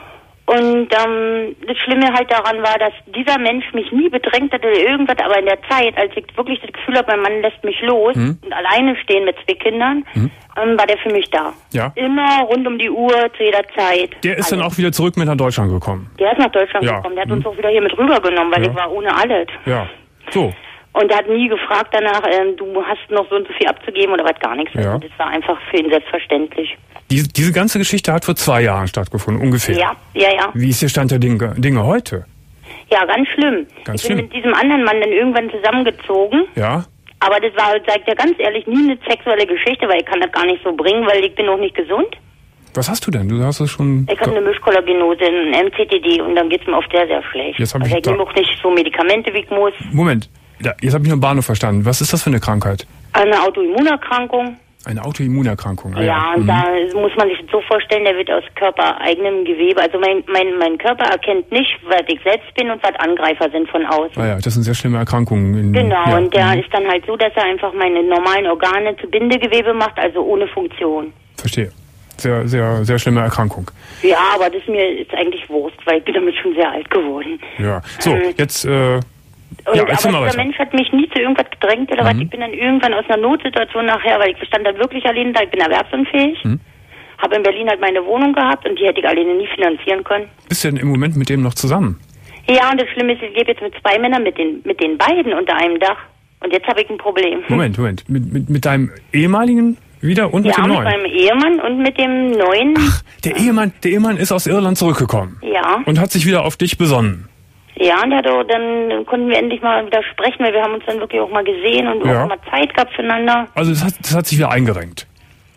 Und ähm, das Schlimme halt daran war, dass dieser Mensch mich nie bedrängt hat oder irgendwas, aber in der Zeit, als ich wirklich das Gefühl habe, mein Mann lässt mich los mhm. und alleine stehen mit zwei Kindern, mhm. ähm, war der für mich da. Ja. Immer rund um die Uhr, zu jeder Zeit. Der ist also. dann auch wieder zurück mit nach Deutschland gekommen? Der ist nach Deutschland ja. gekommen, der hat mhm. uns auch wieder hier mit rübergenommen, weil ja. ich war ohne alles. Ja, so. Und er hat nie gefragt danach, ähm, du hast noch so und so viel abzugeben oder was, gar nichts. Ja. Also das war einfach für ihn selbstverständlich. Diese, diese ganze Geschichte hat vor zwei Jahren stattgefunden, ungefähr. Ja, ja, ja. Wie ist der Stand der Dinge, Dinge heute? Ja, ganz schlimm. Ganz ich bin schlimm. mit diesem anderen Mann dann irgendwann zusammengezogen. Ja. Aber das war, sag ich dir ganz ehrlich, nie eine sexuelle Geschichte, weil ich kann das gar nicht so bringen, weil ich bin auch nicht gesund. Was hast du denn? Du hast es schon... Ich habe eine Mischkollagenose, ein M C T D und dann geht's mir oft sehr, sehr schlecht. Jetzt hab also ich ich nehme auch nicht so Medikamente, wie ich muss. Moment, ja, jetzt habe ich nur Bahnhof verstanden. Was ist das für eine Krankheit? Eine Autoimmunerkrankung. Eine Autoimmunerkrankung. Ah, ja, ja, und mhm. da muss man sich so vorstellen, der wird aus körpereigenem Gewebe. Also mein, mein, mein Körper erkennt nicht, was ich selbst bin und was Angreifer sind von außen. Ah ja, das sind sehr schlimme Erkrankungen. In, genau, ja, und der mhm. ist dann halt so, dass er einfach meine normalen Organe zu Bindegewebe macht, also ohne Funktion. Verstehe. Sehr, sehr, sehr schlimme Erkrankung. Ja, aber das mir ist eigentlich Wurst, weil ich bin damit schon sehr alt geworden. Ja, so, ähm, jetzt... Äh Und, ja, aber dieser weiter. Mensch hat mich nie zu irgendwas gedrängt oder mhm. was. Ich bin dann irgendwann aus einer Notsituation nachher, weil ich stand dann wirklich alleine da, ich bin erwerbsunfähig. Mhm. Habe in Berlin halt meine Wohnung gehabt und die hätte ich alleine nie finanzieren können. Bist du denn im Moment mit dem noch zusammen? Ja, und das Schlimme ist, ich lebe jetzt mit zwei Männern, mit den, mit den beiden unter einem Dach. Und jetzt habe ich ein Problem. Moment, Moment. Mit, mit, mit deinem ehemaligen wieder und mit ja, dem neuen? Ja, mit meinem Ehemann und mit dem neuen. Ach, der Ehemann, der Ehemann ist aus Irland zurückgekommen. Ja. Und hat sich wieder auf dich besonnen. Ja, und hat auch, dann konnten wir endlich mal wieder sprechen, weil wir haben uns dann wirklich auch mal gesehen und ja. auch mal Zeit gehabt füreinander. Also das hat, das hat sich wieder eingerenkt.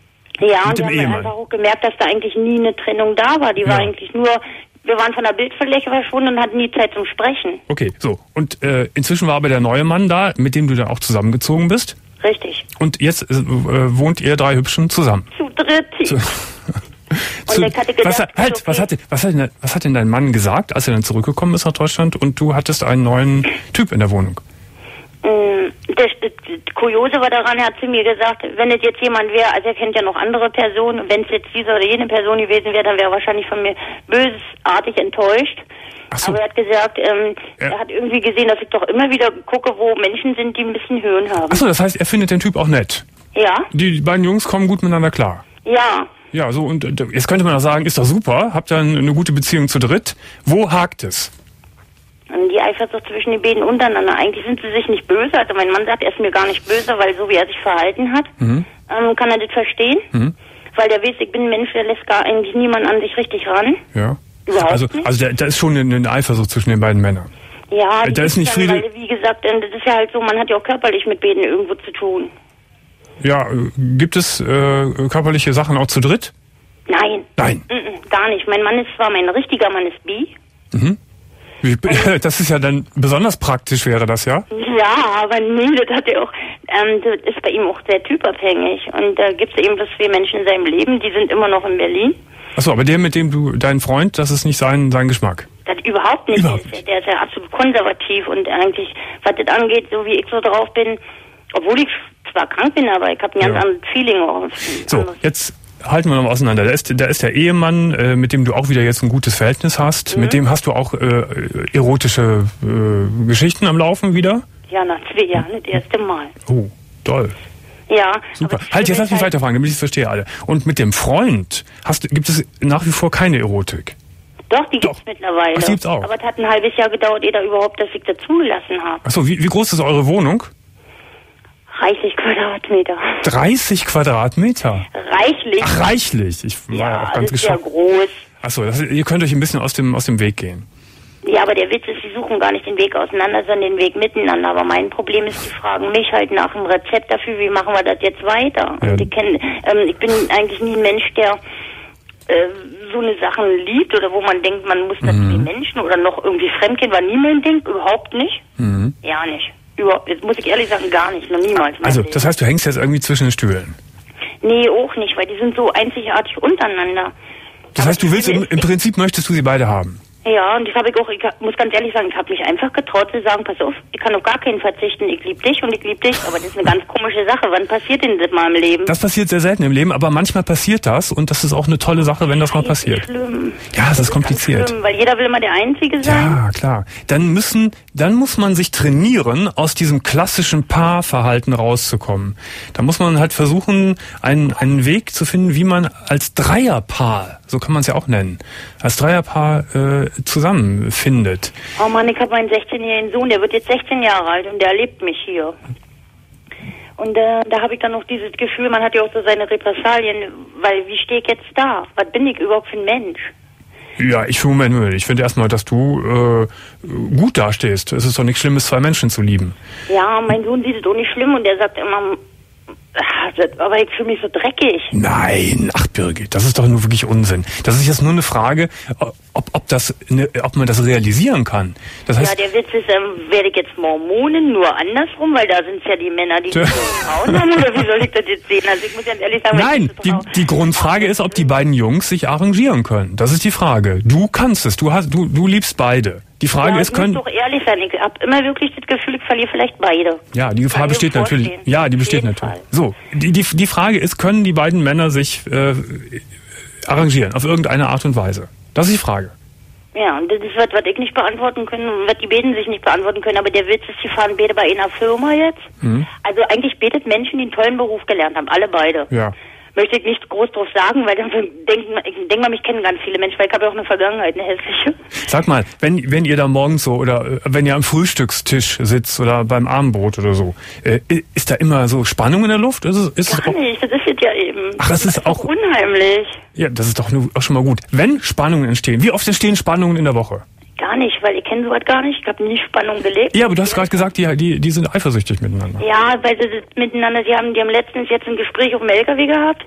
Ja, mit und wir haben einfach auch gemerkt, dass da eigentlich nie eine Trennung da war. Die ja. war eigentlich nur, wir waren von der Bildfläche verschwunden und hatten nie Zeit zum Sprechen. Okay, so. Und äh, inzwischen war aber der neue Mann da, mit dem du dann auch zusammengezogen bist. Richtig. Und jetzt äh, wohnt ihr drei Hübschen zusammen. Zu dritt. Zu Und ich hatte gedacht, was, halt, okay. was, hat, was, hat, was hat denn dein Mann gesagt, als er dann zurückgekommen ist nach Deutschland und du hattest einen neuen Typ in der Wohnung? Das, das, das Kuriose war daran, er hat zu mir gesagt, wenn es jetzt jemand wäre, also er kennt ja noch andere Personen, wenn es jetzt diese oder jene Person gewesen wäre, dann wäre er wahrscheinlich von mir bösartig enttäuscht. Ach so. Aber er hat gesagt, ähm, ja. er hat irgendwie gesehen, dass ich doch immer wieder gucke, wo Menschen sind, die ein bisschen Höhen haben. Achso, das heißt, er findet den Typ auch nett? Ja. Die beiden Jungs kommen gut miteinander klar? Ja. Ja, so, und jetzt könnte man auch sagen, ist doch super, habt ihr eine gute Beziehung zu dritt. Wo hakt es? Die Eifersucht zwischen den beiden untereinander. Eigentlich sind sie sich nicht böse. Also mein Mann sagt, er ist mir gar nicht böse, weil so wie er sich verhalten hat, mhm. ähm, kann er das verstehen. Mhm. Weil der weiß, ich bin ein Mensch, der lässt gar eigentlich niemand an sich richtig ran. Ja. Überhaupt also, nicht. also da, da ist schon eine, eine Eifersucht zwischen den beiden Männern. Ja, da ist nicht dann, Friede. Weil, wie gesagt, das ist ja halt so, man hat ja auch körperlich mit beiden irgendwo zu tun. Ja, gibt es äh, körperliche Sachen auch zu dritt? Nein. Nein. Mm-mm, gar nicht. Mein Mann ist zwar, mein richtiger Mann ist bi. Mhm. Das ist ja dann besonders praktisch, wäre das, ja? Ja, aber nee, das hat er auch, ähm, das ist bei ihm auch sehr typabhängig. Und da gibt es eben bloß vier Menschen in seinem Leben, die sind immer noch in Berlin. Achso, aber der, mit dem du, dein Freund, das ist nicht sein, sein Geschmack? Das überhaupt nicht. Überhaupt nicht. Der ist ja absolut konservativ und eigentlich, was das angeht, so wie ich so drauf bin, obwohl ich zwar krank bin, aber ich habe ein ganz ja. anderes Feeling. Auch. So, jetzt halten wir nochmal auseinander. Da ist, da ist der Ehemann, äh, mit dem du auch wieder jetzt ein gutes Verhältnis hast. Mhm. Mit dem hast du auch äh, erotische äh, Geschichten am Laufen wieder? Ja, nach zwei Jahren, das erste Mal. Oh, toll. Ja. Super. Halt, jetzt lass mich halt weiterfragen, damit ich es verstehe alle. Und mit dem Freund hast, gibt es nach wie vor keine Erotik? Doch, die gibt's mittlerweile. Ach, die gibt's auch. Aber es hat ein halbes Jahr gedauert, ehe da überhaupt, dass ich das zugelassen habe. Achso, wie, wie groß ist eure Wohnung? dreißig Quadratmeter. dreißig Quadratmeter? Reichlich. Ach, reichlich. Ich war ja, auch ganz das ist ja geschockt. groß. Achso, das, ihr könnt euch ein bisschen aus dem, aus dem Weg gehen. Ja, aber der Witz ist, sie suchen gar nicht den Weg auseinander, sondern den Weg miteinander. Aber mein Problem ist, die fragen mich halt nach einem Rezept dafür, wie machen wir das jetzt weiter? Ja. Und die kennen, ähm, ich bin eigentlich nie ein Mensch, der äh, so eine Sachen liebt oder wo man denkt, man muss das Mhm. wie Menschen oder noch irgendwie fremdgehen, war nie mein Ding, überhaupt nicht. Mhm. Ja, nicht. Überhaupt, jetzt muss ich ehrlich sagen, gar nicht, noch niemals. in meinem Also, Leben. das heißt, du hängst jetzt irgendwie zwischen den Stühlen. Nee, auch nicht, weil die sind so einzigartig untereinander. Das Aber heißt, du das willst, im, Schlimme ist, im Prinzip möchtest du sie beide haben. Ja, und das habe ich auch, ich muss ganz ehrlich sagen, ich habe mich einfach getraut zu sagen, pass auf, ich kann auf gar keinen verzichten, ich liebe dich und ich liebe dich, aber das ist eine ganz komische Sache. Wann passiert denn das mal im Leben? Das passiert sehr selten im Leben, aber manchmal passiert das und das ist auch eine tolle Sache, wenn das mal Das ist passiert. schlimm. Ja, es ist ganz kompliziert. schlimm, weil jeder will immer der Einzige sein. Ja, klar. Dann müssen, dann muss man sich trainieren, aus diesem klassischen Paarverhalten rauszukommen. Da muss man halt versuchen, einen, einen Weg zu finden, wie man als Dreierpaar, so kann man es ja auch nennen, als Dreierpaar äh, zusammenfindet. Oh Mann, ich habe meinen sechzehnjährigen Sohn, der wird jetzt sechzehn Jahre alt und der erlebt mich hier. Und äh, da habe ich dann noch dieses Gefühl, man hat ja auch so seine Repressalien, weil wie stehe ich jetzt da? Was bin ich überhaupt für ein Mensch? Ja, ich Moment, ich finde erstmal, dass du äh, gut dastehst. Es ist doch nichts Schlimmes, zwei Menschen zu lieben. Ja, mein Sohn sieht es auch nicht schlimm und der sagt immer, ah, das, aber ich fühle mich so dreckig. Nein, ach Birgit, das ist doch nur wirklich Unsinn. Das ist jetzt nur eine Frage, ob, ob, das, ne, ob man das realisieren kann. Das heißt, Ja, der Witz ist, ähm, werde ich jetzt Mormonen, nur andersrum, weil da sind es ja die Männer, die die Frauen haben, oder wie soll ich das jetzt sehen? Also ich muss ganz ehrlich sagen, weil nein, ich das die, drauf- die Grundfrage ist, ob die beiden Jungs sich arrangieren können. Das ist die Frage. Du kannst es, du hast, du, du liebst beide. Die Frage ja, ist, ich können... muss doch ehrlich sein, ich habe immer wirklich das Gefühl, ich verliere vielleicht beide. Ja, die Gefahr Kann mir besteht natürlich. vorstellen. Ja, die Auf besteht jeden natürlich. Fall. So, die, die, die Frage ist, können die beiden Männer sich äh, arrangieren, auf irgendeine Art und Weise? Das ist die Frage. Ja, und das ist was, was ich nicht beantworten können, was die beiden sich nicht beantworten können. Aber der Witz ist, die fahren beide bei einer Firma jetzt. Mhm. Also eigentlich betet Menschen, die einen tollen Beruf gelernt haben, alle beide. Ja. Möchte ich nicht groß drauf sagen, weil dann denken, ich denke mal, mich kennen ganz viele Menschen, weil ich habe ja auch eine Vergangenheit, eine hässliche. Sag mal, wenn, wenn ihr da morgens so oder äh, wenn ihr am Frühstückstisch sitzt oder beim Abendbrot oder so, äh, ist da immer so Spannung in der Luft? Ist es, ist es Gar auch, nicht, das ist jetzt ja eben. Ach, das ist auch- unheimlich. ja, das ist doch nur, auch schon mal gut. Wenn Spannungen entstehen, wie oft entstehen Spannungen in der Woche? Gar nicht, weil ich kenne sowas gar nicht. Ich habe nie Spannung gelebt. Ja, aber du hast gerade gesagt, die, die, die sind eifersüchtig miteinander. Ja, weil sie das miteinander, sie haben, die haben letztens jetzt ein Gespräch auf dem L K W gehabt.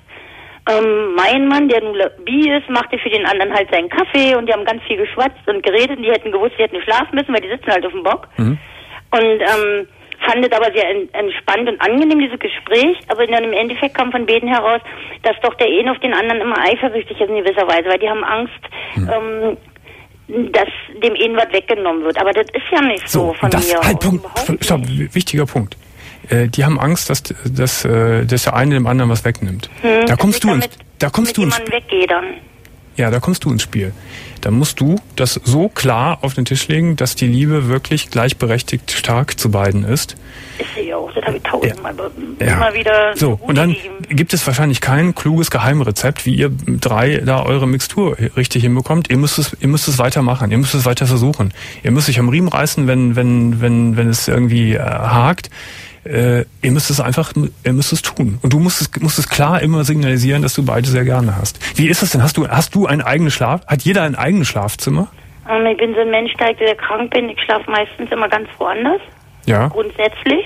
Ähm, mein Mann, der nun bi ist, machte für den anderen halt seinen Kaffee und die haben ganz viel geschwatzt und geredet und die hätten gewusst, die hätten schlafen müssen, weil die sitzen halt auf dem Bock. Mhm. Und ähm, fand es aber sehr en- entspannt und angenehm, dieses Gespräch. Aber dann im Endeffekt kam von beiden heraus, dass doch der eine auf den anderen immer eifersüchtig ist in gewisser Weise, weil die haben Angst, Mhm. ähm, dass dem einen was weggenommen wird. Aber das ist ja nicht so, So, von das, mir. halt, Punkt, Überhaupt nicht. stopp, wichtiger Punkt. Äh, die haben Angst, dass, dass, äh, dass der eine dem anderen was wegnimmt. Hm, da dass kommst ich du ins, damit da kommst mit du ins, jemandem weggehe dann. ja, da kommst du ins Spiel. Da musst du das so klar auf den Tisch legen, dass die Liebe wirklich gleichberechtigt stark zu beiden ist. Ist sie ja auch, das habe ich tausendmal Ja. immer wieder So, und dann gegeben. gibt es wahrscheinlich kein kluges Geheimrezept, wie ihr drei da eure Mixtur richtig hinbekommt. Ihr müsst es, ihr müsst es weitermachen, ihr müsst es weiter versuchen. Ihr müsst euch am Riemen reißen, wenn, wenn, wenn, wenn es irgendwie äh, hakt. Äh, ihr müsst es einfach, ihr müsst es tun. Und du musst es, musst es klar immer signalisieren, dass du beide sehr gerne hast. Wie ist das denn? Hast du, hast du ein eigenes Schlaf? Hat jeder ein eigenes Schlafzimmer? Ähm, ich bin so ein Mensch, da ich sehr krank bin. Ich schlafe meistens immer ganz woanders, Ja. grundsätzlich.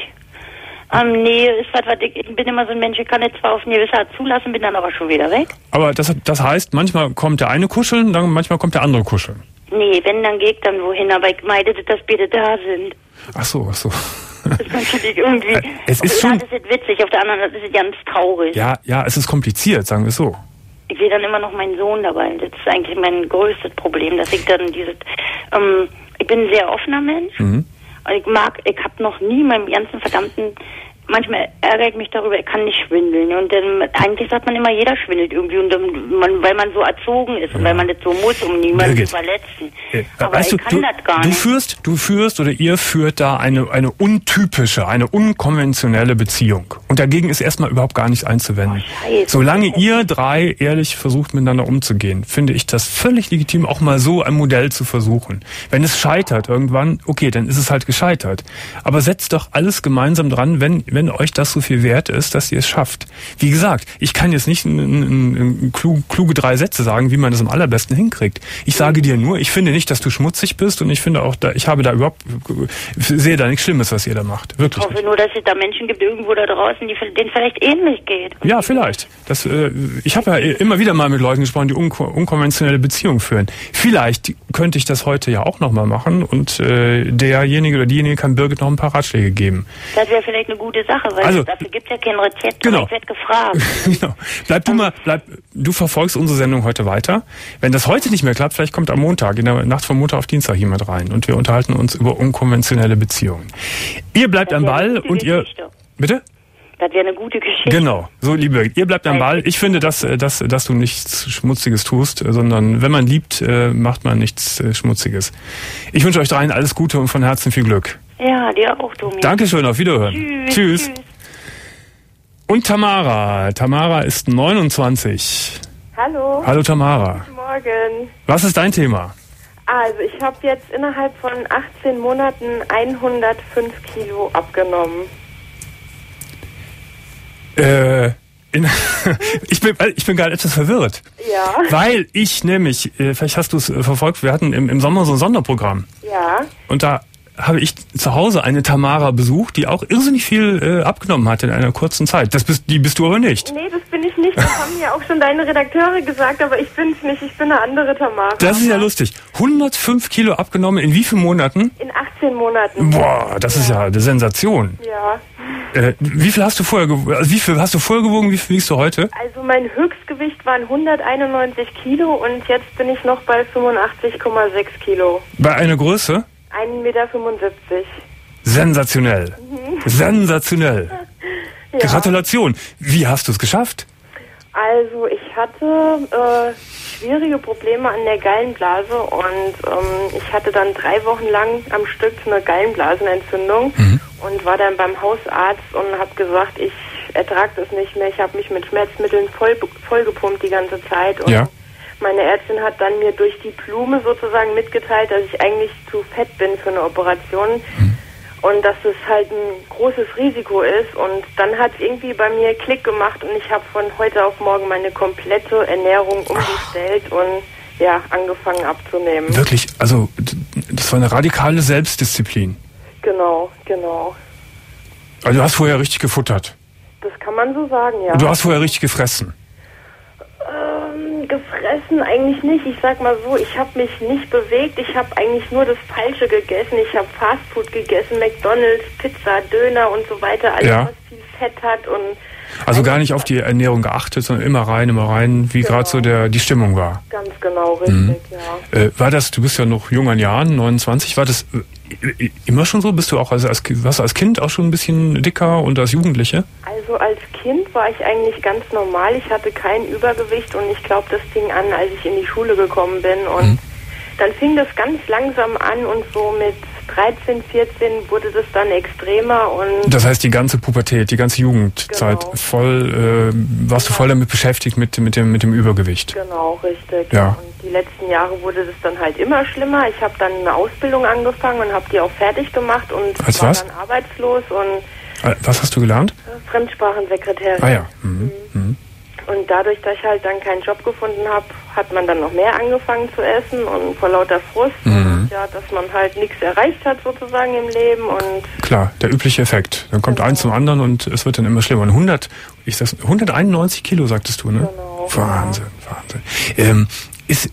Ähm, nee, ist was, was ich, ich bin immer so ein Mensch, ich kann jetzt zwar auf eine gewisse Art zulassen, bin dann aber schon wieder weg. Aber das, das heißt, manchmal kommt der eine kuscheln, dann manchmal kommt der andere kuscheln. Nee, wenn, dann gehe ich dann wohin, aber ich meide, dass beide da sind. Ach so, ach so. Das ist natürlich irgendwie, Äh, es ist auf der schon- Art ist es witzig, auf der anderen Seite ist es ganz traurig. Ja, ja, es ist kompliziert, sagen wir es so. Ich sehe dann immer noch meinen Sohn dabei. Das ist eigentlich mein größtes Problem, dass ich dann dieses, ähm, ich bin ein sehr offener Mensch. Mhm. Und ich mag, ich habe noch nie in meinem ganzen verdammten, manchmal ärgere ich mich darüber, ich kann nicht schwindeln. Und dann, eigentlich sagt man immer, jeder schwindelt irgendwie, und dann, man, weil man so erzogen ist und weil man das so muss, um niemanden Birgit, zu verletzen. Äh, Aber weißt ich du, kann du, das gar du nicht. führst, du führst oder ihr führt da eine, eine untypische, eine unkonventionelle Beziehung. Und dagegen ist erstmal überhaupt gar nichts einzuwenden. Oh, Scheiße. Solange ihr drei ehrlich versucht, miteinander umzugehen, finde ich das völlig legitim, auch mal so ein Modell zu versuchen. Wenn es scheitert irgendwann, okay, dann ist es halt gescheitert. Aber setzt doch alles gemeinsam dran, wenn, wenn euch das so viel wert ist, dass ihr es schafft. Wie gesagt, ich kann jetzt nicht n, n, n, kluge, kluge drei Sätze sagen, wie man das am allerbesten hinkriegt. Ich sage dir nur, ich finde nicht, dass du schmutzig bist und ich finde auch, da, ich habe da überhaupt, sehe da nichts Schlimmes, was ihr da macht. Wirklich. Ich hoffe nur, dass es da Menschen gibt irgendwo da draußen, die denen vielleicht ähnlich geht. Ja, vielleicht. Das, äh, ich habe ja immer wieder mal mit Leuten gesprochen, die unko- unkonventionelle Beziehungen führen. Vielleicht könnte ich das heute ja auch nochmal machen und äh, derjenige oder diejenige kann Birgit noch ein paar Ratschläge geben. Das wäre vielleicht eine gute Sache, weil also, dafür gibt es ja kein Rezept, genau. aber ich werde gefragt. Genau. Bleib du mal, bleib, du verfolgst unsere Sendung heute weiter. Wenn das heute nicht mehr klappt, vielleicht kommt am Montag, in der Nacht von Montag auf Dienstag jemand rein und wir unterhalten uns über unkonventionelle Beziehungen. Ihr bleibt am Ball und ihr... Geschichte. Bitte? Das wäre eine gute Geschichte. Genau, so liebe, ihr bleibt am Ball. Ich finde, dass, dass, dass du nichts Schmutziges tust, sondern wenn man liebt, macht man nichts Schmutziges. Ich wünsche euch dreien alles Gute und von Herzen viel Glück. Ja, dir auch, Domi. Dankeschön, auf Wiederhören. Tschüss. Tschüss. Tschüss. Und Tamara. Tamara ist neunundzwanzig. Hallo. Hallo Tamara. Guten Morgen. Was ist dein Thema? Also ich habe jetzt innerhalb von achtzehn Monaten hundertfünf Kilo abgenommen. Äh, in, ich bin, ich bin gerade etwas verwirrt. Ja. Weil ich nämlich, äh, vielleicht hast du es äh, verfolgt, wir hatten im, im Sommer so ein Sonderprogramm. Ja. Und da habe ich zu Hause eine Tamara besucht, die auch irrsinnig viel äh, abgenommen hat in einer kurzen Zeit. Das bist, die bist du aber nicht. Nee, das bin ich nicht. Das haben ja auch schon deine Redakteure gesagt, aber ich bin's nicht. Ich bin eine andere Tamara. Das ist ja lustig. hundertfünf Kilo abgenommen in wie vielen Monaten? In achtzehn Monaten. Boah, das ja. ist ja eine Sensation. Ja. Äh, wie viel hast du vorher gewogen? Also wie viel hast du vorher gewogen? Wie viel wiegst du heute? Also mein Höchstgewicht waren hunderteinundneunzig Kilo und jetzt bin ich noch bei fünfundachtzig Komma sechs Kilo. Bei einer Größe? ein Meter fünfundsiebzig. Sensationell. Mhm. Sensationell. Ja. Gratulation. Wie hast du es geschafft? Also ich hatte äh, schwierige Probleme an der Gallenblase und ähm, ich hatte dann drei Wochen lang am Stück eine Gallenblasenentzündung mhm. und war dann beim Hausarzt und habe gesagt, ich ertrage das nicht mehr. Ich habe mich mit Schmerzmitteln voll, vollgepumpt die ganze Zeit und ja. Meine Ärztin hat dann mir durch die Blume sozusagen mitgeteilt, dass ich eigentlich zu fett bin für eine Operation mhm. und dass es halt ein großes Risiko ist. Und dann hat es irgendwie bei mir Klick gemacht und ich habe von heute auf morgen meine komplette Ernährung umgestellt Ach. und ja, angefangen abzunehmen. Wirklich? Also das war eine radikale Selbstdisziplin? Genau, genau. Also du hast vorher richtig gefuttert? Das kann man so sagen, ja. Du hast vorher richtig gefressen? Ähm, gefressen eigentlich nicht. Ich sag mal so, ich habe mich nicht bewegt. Ich habe eigentlich nur das Falsche gegessen. Ich habe Fastfood gegessen, McDonald's, Pizza, Döner und so weiter. Alles, ja. was viel Fett hat. Und also gar nicht auf die Ernährung geachtet, sondern immer rein, immer rein, wie genau. gerade so der die Stimmung war. Ganz genau, richtig, mhm. ja. Äh, war das, du bist ja noch jung an Jahren, neunundzwanzig, war das äh, immer schon so? Bist du auch als, als, warst du als Kind auch schon ein bisschen dicker und als Jugendliche? Also als Kind war ich eigentlich ganz normal. Ich hatte kein Übergewicht und ich glaube, das fing an, als ich in die Schule gekommen bin. Und mhm. dann fing das ganz langsam an und so mit dreizehn, vierzehn wurde das dann extremer. Und das heißt, die ganze Pubertät, die ganze Jugendzeit, genau. voll, äh, warst genau. du voll damit beschäftigt mit, mit, dem, mit dem Übergewicht? Genau, richtig. Ja. Und die letzten Jahre wurde das dann halt immer schlimmer. Ich habe dann eine Ausbildung angefangen und habe die auch fertig gemacht und Als war was? dann arbeitslos. Und was hast du gelernt? Fremdsprachensekretärin. Ah ja. Mhm. Mhm. Und dadurch, dass ich halt dann keinen Job gefunden habe, hat man dann noch mehr angefangen zu essen und vor lauter Frust, mhm. ja, dass man halt nichts erreicht hat sozusagen im Leben. Und klar, der übliche Effekt. Dann kommt genau. eins zum anderen und es wird dann immer schlimmer. Und hundert, ich sag's, hunderteinundneunzig Kilo, sagtest du, ne? Genau. Wahnsinn, Wahnsinn. Ähm, ist,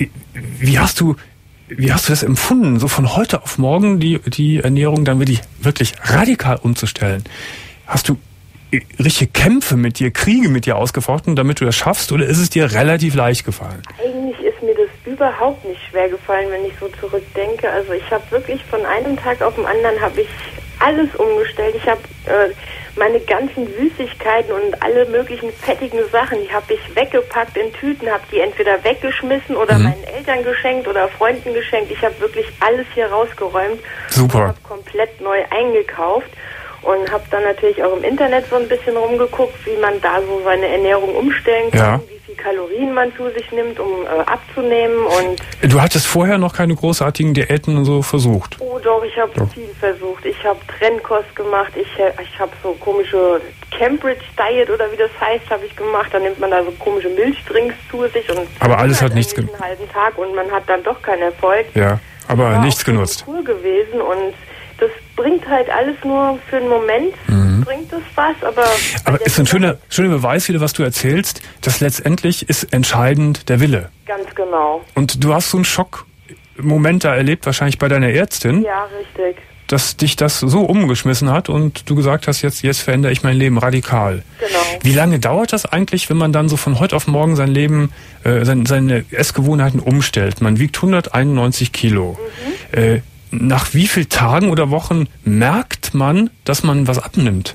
wie hast du, wie hast du das empfunden, so von heute auf morgen die, die Ernährung dann wirklich, wirklich radikal umzustellen? Hast du richtige Kämpfe mit dir, Kriege mit dir ausgefochten, damit du das schaffst, oder ist es dir relativ leicht gefallen? Eigentlich ist mir das überhaupt nicht schwer gefallen, wenn ich so zurückdenke. Also ich habe wirklich von einem Tag auf den anderen habe ich alles umgestellt. Ich habe äh, meine ganzen Süßigkeiten und alle möglichen fettigen Sachen, die habe ich weggepackt in Tüten, habe die entweder weggeschmissen oder mhm. meinen Eltern geschenkt oder Freunden geschenkt. Ich habe wirklich alles hier rausgeräumt. Super. Und habe komplett neu eingekauft. Und habe dann natürlich auch im Internet so ein bisschen rumgeguckt, wie man da so seine Ernährung umstellen kann, ja. wie viel Kalorien man zu sich nimmt, um äh, abzunehmen. Und du hattest vorher noch keine großartigen Diäten und so versucht? Oh doch, ich habe viel versucht. Ich habe Trennkost gemacht, ich, ich habe so komische Cambridge Diet oder wie das heißt, habe ich gemacht. Da nimmt man da so komische Milchdrinks zu sich. Und aber alles hat nichts genutzt. Einen halben Tag und man hat dann doch keinen Erfolg. Ja, aber nichts genutzt. Cool gewesen und das bringt halt alles nur für einen Moment, mhm. bringt es was, aber... Aber ist ein schöner, schöner Beweis wieder, was du erzählst, dass letztendlich ist entscheidend der Wille. Ganz genau. Und du hast so einen Schockmoment da erlebt, wahrscheinlich bei deiner Ärztin. Ja, richtig. Dass dich das so umgeschmissen hat und du gesagt hast, jetzt, jetzt verändere ich mein Leben radikal. Genau. Wie lange dauert das eigentlich, wenn man dann so von heute auf morgen sein Leben, äh, seine, seine Essgewohnheiten umstellt? Man wiegt hunderteinundneunzig Kilo. Mhm. Äh, Nach wie vielen Tagen oder Wochen merkt man, dass man was abnimmt?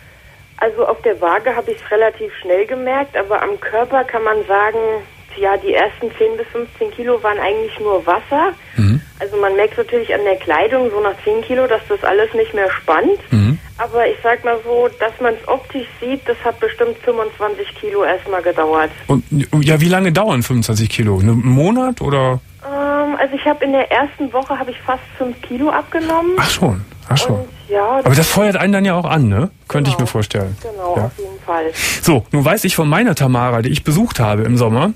Also auf der Waage habe ich es relativ schnell gemerkt, aber am Körper kann man sagen, ja, die ersten zehn bis fünfzehn Kilo waren eigentlich nur Wasser. Mhm. Also man merkt natürlich an der Kleidung so nach zehn Kilo, dass das alles nicht mehr spannt. Mhm. Aber ich sag mal so, dass man es optisch sieht, das hat bestimmt fünfundzwanzig Kilo erstmal gedauert. Und ja, wie lange dauern fünfundzwanzig Kilo? Einen Monat oder... Also ich habe in der ersten Woche habe ich fast fünf Kilo abgenommen. Ach schon, ach schon. Und, ja, das aber das feuert einen dann ja auch an, ne? Könnte genau, ich mir vorstellen. Genau, ja. Auf jeden Fall. So, nun weiß ich von meiner Tamara, die ich besucht habe im Sommer,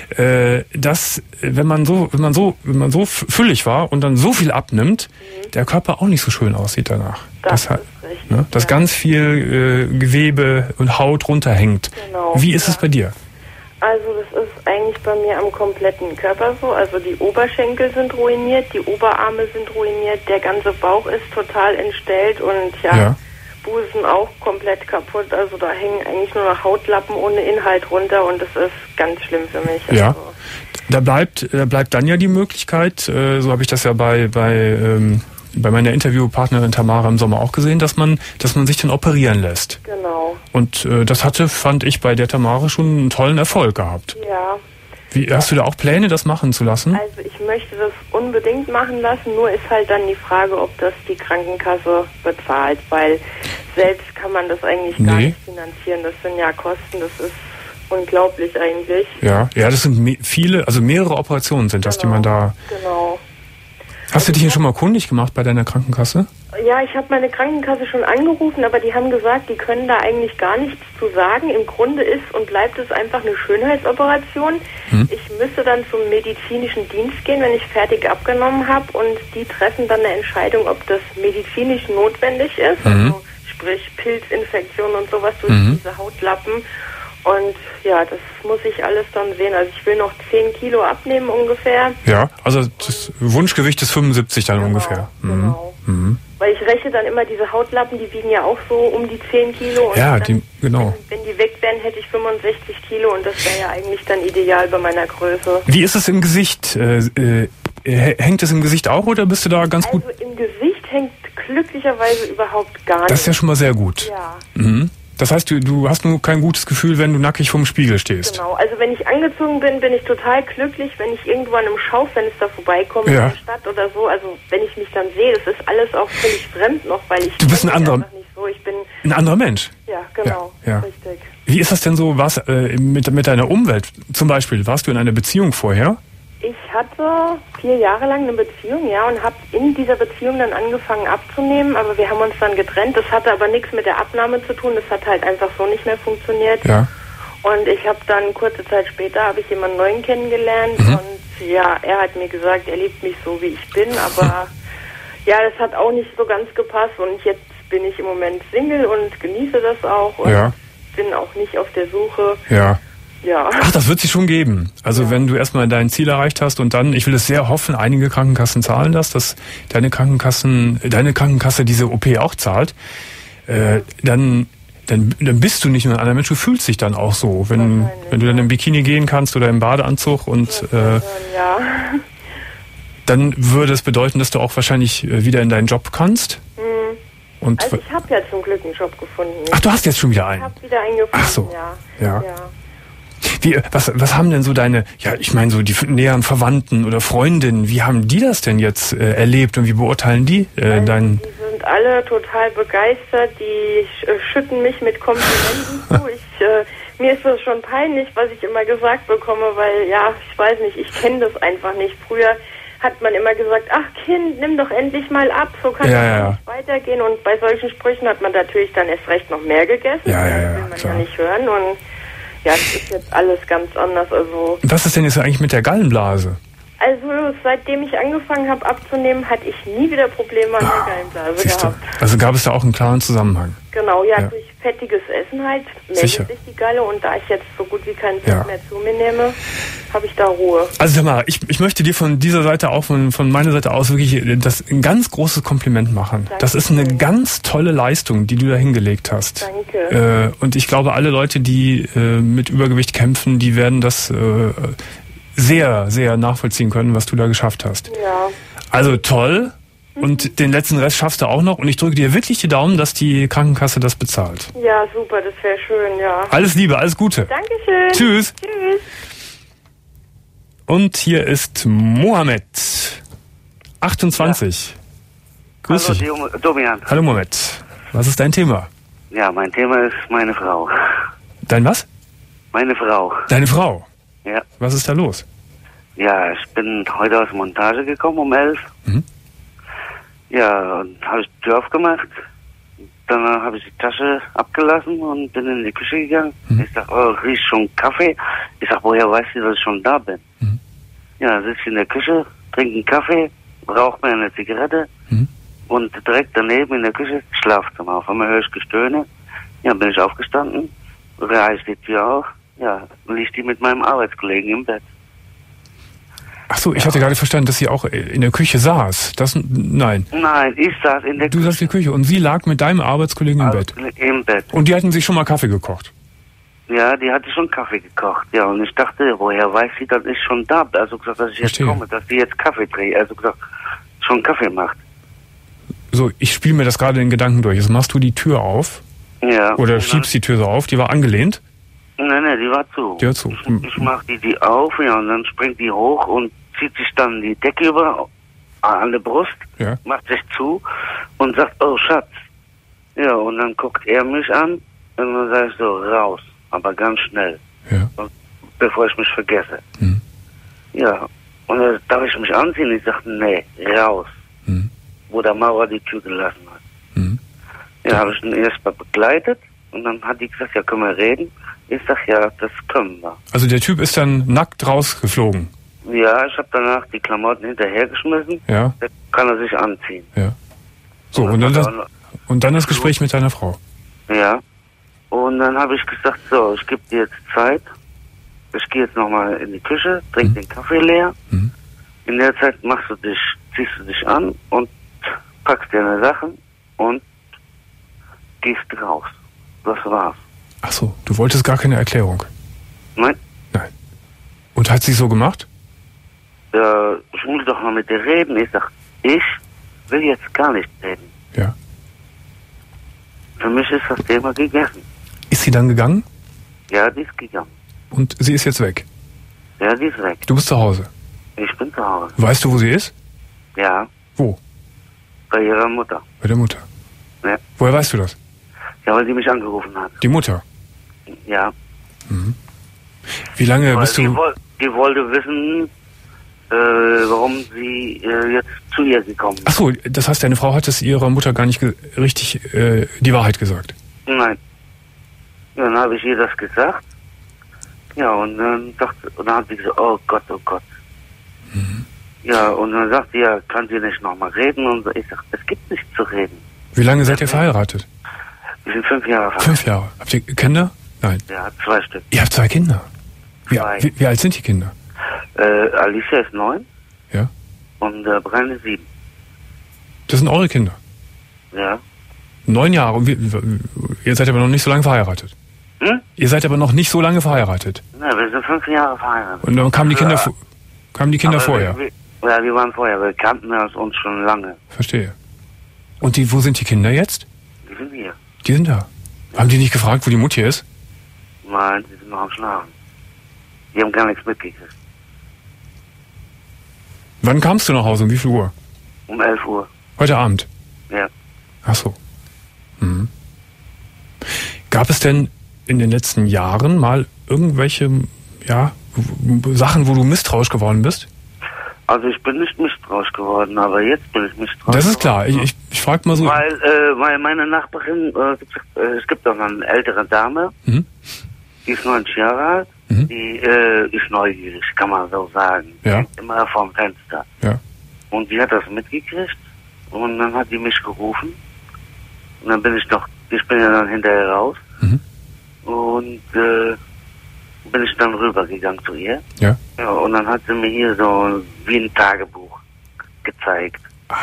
äh, dass wenn man so, wenn man so, wenn man so füllig war und dann so viel abnimmt, mhm. der Körper auch nicht so schön aussieht danach. Das, das ist richtig. Ne? Dass ja. ganz viel äh, Gewebe und Haut runterhängt. Genau. Wie ist ja. es bei dir? Also das ist eigentlich bei mir am kompletten Körper so. Also die Oberschenkel sind ruiniert, die Oberarme sind ruiniert, der ganze Bauch ist total entstellt und ja, ja. Busen auch komplett kaputt. Also da hängen eigentlich nur noch Hautlappen ohne Inhalt runter und das ist ganz schlimm für mich. Ja. Also. Da bleibt, da bleibt dann ja die Möglichkeit, äh, so habe ich das ja bei, bei, ähm, bei meiner Interviewpartnerin Tamara im Sommer auch gesehen, dass man, dass man sich dann operieren lässt. Genau. Und äh, das hatte, fand ich, bei der Tamara schon einen tollen Erfolg gehabt. Ja. Wie, hast du da auch Pläne, das machen zu lassen? Also ich möchte das unbedingt machen lassen, nur ist halt dann die Frage, ob das die Krankenkasse bezahlt, weil selbst kann man das eigentlich gar nee. nicht finanzieren. Das sind ja Kosten, das ist unglaublich eigentlich. Ja, ja, das sind me- viele, also mehrere Operationen sind das, genau, die man da... Genau. Hast du dich hier schon mal kundig gemacht bei deiner Krankenkasse? Ja, ich habe meine Krankenkasse schon angerufen, aber die haben gesagt, die können da eigentlich gar nichts zu sagen. Im Grunde ist und bleibt es einfach eine Schönheitsoperation. Hm. Ich müsste dann zum medizinischen Dienst gehen, wenn ich fertig abgenommen habe und die treffen dann eine Entscheidung, ob das medizinisch notwendig ist, mhm. also sprich Pilzinfektion und sowas durch mhm. diese Hautlappen. Und ja, das muss ich alles dann sehen. Also ich will noch zehn Kilo abnehmen ungefähr. Ja, also das Wunschgewicht ist fünfundsiebzig dann genau, ungefähr. Mhm. Genau. Mhm. Weil ich rechne dann immer diese Hautlappen, die wiegen ja auch so um die zehn Kilo. Und ja, dann, die, genau. Wenn, wenn die weg wären, hätte ich fünfundsechzig Kilo und das wäre ja eigentlich dann ideal bei meiner Größe. Wie ist es im Gesicht? Äh, äh, hängt es im Gesicht auch oder bist du da ganz also gut? Also im Gesicht hängt glücklicherweise überhaupt gar nichts. Das ist ja schon mal sehr gut. Ja. Mhm. Das heißt, du, du hast nur kein gutes Gefühl, wenn du nackig vorm Spiegel stehst. Genau, also wenn ich angezogen bin, bin ich total glücklich, wenn ich irgendwo an einem Schaufenster vorbeikomme ja. in der Stadt oder so. Also wenn ich mich dann sehe, das ist alles auch völlig fremd noch, weil ich... Du bist ein anderer... Nicht so. Ich bin ein anderer Mensch. Ja, genau, ja, ja. richtig. Wie ist das denn so, was äh, mit, mit deiner Umwelt? Zum Beispiel, warst du in einer Beziehung vorher? Ich hatte vier Jahre lang eine Beziehung, ja, und habe in dieser Beziehung dann angefangen abzunehmen, aber wir haben uns dann getrennt. Das hatte aber nichts mit der Abnahme zu tun, das hat halt einfach so nicht mehr funktioniert. Ja. Und ich habe dann kurze Zeit später habe ich jemanden neuen kennengelernt mhm. und ja, er hat mir gesagt, er liebt mich so, wie ich bin, aber ja, das hat auch nicht so ganz gepasst und jetzt bin ich im Moment Single und genieße das auch und ja. bin auch nicht auf der Suche. Ja. Ja. Ach, das wird sich schon geben. Also ja. wenn du erstmal dein Ziel erreicht hast und dann, ich will es sehr hoffen, einige Krankenkassen zahlen das, dass deine Krankenkassen, deine Krankenkasse diese O P auch zahlt, äh, dann, dann, dann bist du nicht nur ein anderer Mensch, du fühlst dich dann auch so, wenn, wenn du dann im Bikini gehen kannst oder im Badeanzug und äh, ja. dann würde es bedeuten, dass du auch wahrscheinlich wieder in deinen Job kannst. Mhm. Und also ich habe ja zum Glück einen Job gefunden. Ach, du hast jetzt schon wieder einen? Ich habe wieder einen gefunden, Ach so. ja. ja. ja. Wie, was, was haben denn so deine, ja, ich meine so die näheren Verwandten oder Freundinnen, wie haben die das denn jetzt äh, erlebt und wie beurteilen die äh, also deinen... Die sind alle total begeistert, die sch- äh, schütten mich mit Komplimenten zu. Ich äh, mir ist das schon peinlich, was ich immer gesagt bekomme, weil, ja, ich weiß nicht, ich kenne das einfach nicht. Früher hat man immer gesagt, ach Kind, nimm doch endlich mal ab, so kann Ja, es ja, ja. nicht weitergehen. Und bei solchen Sprüchen hat man natürlich dann erst recht noch mehr gegessen. Ja, ja, ja, Das will man klar. ja nicht hören. Und ja, das ist jetzt alles ganz anders. Also, Was ist denn jetzt eigentlich mit der Gallenblase? also seitdem ich angefangen habe abzunehmen, hatte ich nie wieder Probleme an der Gallenblase Siehst du? gehabt. Also gab es da auch einen klaren Zusammenhang. Genau, ja, Ja. durch fettiges Essen halt meldet Sicher. sich die Galle und da ich jetzt so gut wie keinen Fett Ja. mehr zu mir nehme, habe ich da Ruhe. Also sag mal, ich, ich möchte dir von dieser Seite auch, von, von meiner Seite aus wirklich das ein ganz großes Kompliment machen. Danke. Das ist eine ganz tolle Leistung, die du da hingelegt hast. Danke. Äh, und ich glaube, alle Leute, die äh, mit Übergewicht kämpfen, die werden das äh, sehr, sehr nachvollziehen können, was du da geschafft hast. Ja. Also toll. Und den letzten Rest schaffst du auch noch. Und ich drücke dir wirklich die Daumen, dass die Krankenkasse das bezahlt. Ja, super, das wäre schön, ja. Alles Liebe, alles Gute. Dankeschön. Tschüss. Tschüss. Und hier ist Mohammed, achtundzwanzig. Grüß dich. Hallo, Domian. Hallo Mohammed. Was ist dein Thema? Ja, mein Thema ist meine Frau. Dein was? Meine Frau. Deine Frau. Ja. Was ist da los? Ja, ich bin heute aus der Montage gekommen um elf. Mhm. Ja, und habe ich die Tür aufgemacht. Dann habe ich die Tasche abgelassen und bin in die Küche gegangen. Mhm. Ich sag, oh, riecht schon Kaffee. Ich sag, woher weißt du, dass ich schon da bin? Mhm. Ja, sitze ich in der Küche, trinke einen Kaffee, rauche mir eine Zigarette Mhm. und direkt daneben in der Küche Schlafzimmer. Auf einmal höre ich Gestöhne. Ja, bin ich aufgestanden, reiß die Tür auf. Ja, liegt die mit meinem Arbeitskollegen im Bett. Ach so, ich hatte gerade verstanden, dass sie auch in der Küche saß. Das, nein. Nein, ich saß in der Du saßt in der Küche und sie lag mit deinem Arbeitskollegen im Bett. Im Bett. Und die hatten sich schon mal Kaffee gekocht. Ja, die hatte schon Kaffee gekocht. Ja, und ich dachte, woher weiß sie, dass ich schon da bin? Also gesagt, dass ich Verstehe. jetzt komme, dass sie jetzt Kaffee dreht. Also gesagt, schon Kaffee macht. So, ich spiele mir das gerade in Gedanken durch. Jetzt machst du die Tür auf Ja. oder und schiebst die Tür so auf. Die war angelehnt. dann, Nein, nein, die war zu. Die war zu. Ich, ich mach die, die auf, ja, und dann springt die hoch und zieht sich dann die Decke über an der Brust, Ja. macht sich zu und sagt, oh Schatz. Ja, und dann guckt er mich an und dann sag ich so, raus, aber ganz schnell, Ja. bevor ich mich vergesse. Mhm. Ja, und dann darf ich mich anziehen? Ich sagte, nee, raus, Mhm. wo der Maurer die Tür gelassen hat. Mhm. Ja, habe ich ihn erst mal begleitet und dann hat die gesagt, ja, können wir reden? Ich sag, ja, das können wir. Also der Typ ist dann nackt rausgeflogen. Ja, ich habe danach die Klamotten hinterhergeschmissen. Ja. Dann kann er sich anziehen. Ja. So, und dann das, und dann das Gespräch mit deiner Frau. Ja. Und dann habe ich gesagt, so, ich gebe dir jetzt Zeit. Ich gehe jetzt nochmal in die Küche, trink Mhm. den Kaffee leer. Mhm. In der Zeit machst du dich, ziehst du dich an und packst deine Sachen und gehst raus. Das war's. Ach so, du wolltest gar keine Erklärung. Nein? Nein. Und hat sie so gemacht? Ja, ich muss doch mal mit dir reden. Ich sag, ich will jetzt gar nicht reden. Ja. Für mich ist das Thema gegessen. Ist sie dann gegangen? Ja, die ist gegangen. Und sie ist jetzt weg. Ja, die ist weg. Du bist zu Hause. Ich bin zu Hause. Weißt du, wo sie ist? Ja, Wo? bei ihrer Mutter. Bei der Mutter. Ja, Woher weißt du das? ja, weil sie mich angerufen hat. Die Mutter. Ja. Wie lange Weil bist die, du... woll, die wollte wissen, äh, warum sie äh, jetzt zu ihr gekommen ist. Ach so, das heißt, deine Frau hat es ihrer Mutter gar nicht ge- richtig äh, die Wahrheit gesagt. Nein. Ja, dann habe ich ihr das gesagt. Ja, und dann dachte, und dann hat sie gesagt, oh Gott, oh Gott. Ja, und dann sagt sie, ja, kann sie nicht nochmal reden? Und ich sag, es gibt nichts zu reden. Wie lange seid ihr verheiratet? Wir sind fünf Jahre verheiratet. Fünf Jahre. Habt ihr Kinder? Nein. Ja, zwei Stück. Ihr habt zwei Kinder. Wie, Zwei. wie, wie alt sind die Kinder? Äh, Alicia ist neun Ja. und äh, Brian ist sieben. Das sind eure Kinder. Ja. Neun Jahre. Und wie, wie, ihr seid aber noch nicht so lange verheiratet. Hm? Ihr seid aber noch nicht so lange verheiratet. Na, wir sind fünf Jahre verheiratet. Und dann kamen die Kinder, Ja. vo- kamen die Kinder Aber vorher. Wir, wir, ja, die waren vorher. Wir kannten uns schon lange. Verstehe. Und die, wo sind die Kinder jetzt? Die sind hier. Die sind da. Haben die nicht gefragt, wo die Mutti ist? Nein, die sind noch am Schlafen. Die haben gar nichts mitgekriegt. Wann kamst du nach Hause? Um wie viel Uhr? Um elf Uhr. Heute Abend. Ja. Ach so. Mhm. Gab es denn in den letzten Jahren mal irgendwelche, ja, Sachen, wo du misstrauisch geworden bist? Also ich bin nicht misstrauisch geworden, aber jetzt bin ich misstrauisch. Das ist klar. Ich, ich, ich frage mal so. Weil, äh, weil meine Nachbarin, äh, es gibt auch noch eine ältere Dame, mhm. die ist neunzig Jahre alt, mhm. die äh, ist neugierig, kann man so sagen. Ja. Immer vorm Fenster. Ja. Und die hat das mitgekriegt und dann hat die mich gerufen und dann bin ich noch, ich bin ja dann hinterher raus mhm. und äh, bin ich dann rübergegangen zu ihr. Ja. Ja. Und dann hat sie mir hier so wie ein Tagebuch gezeigt.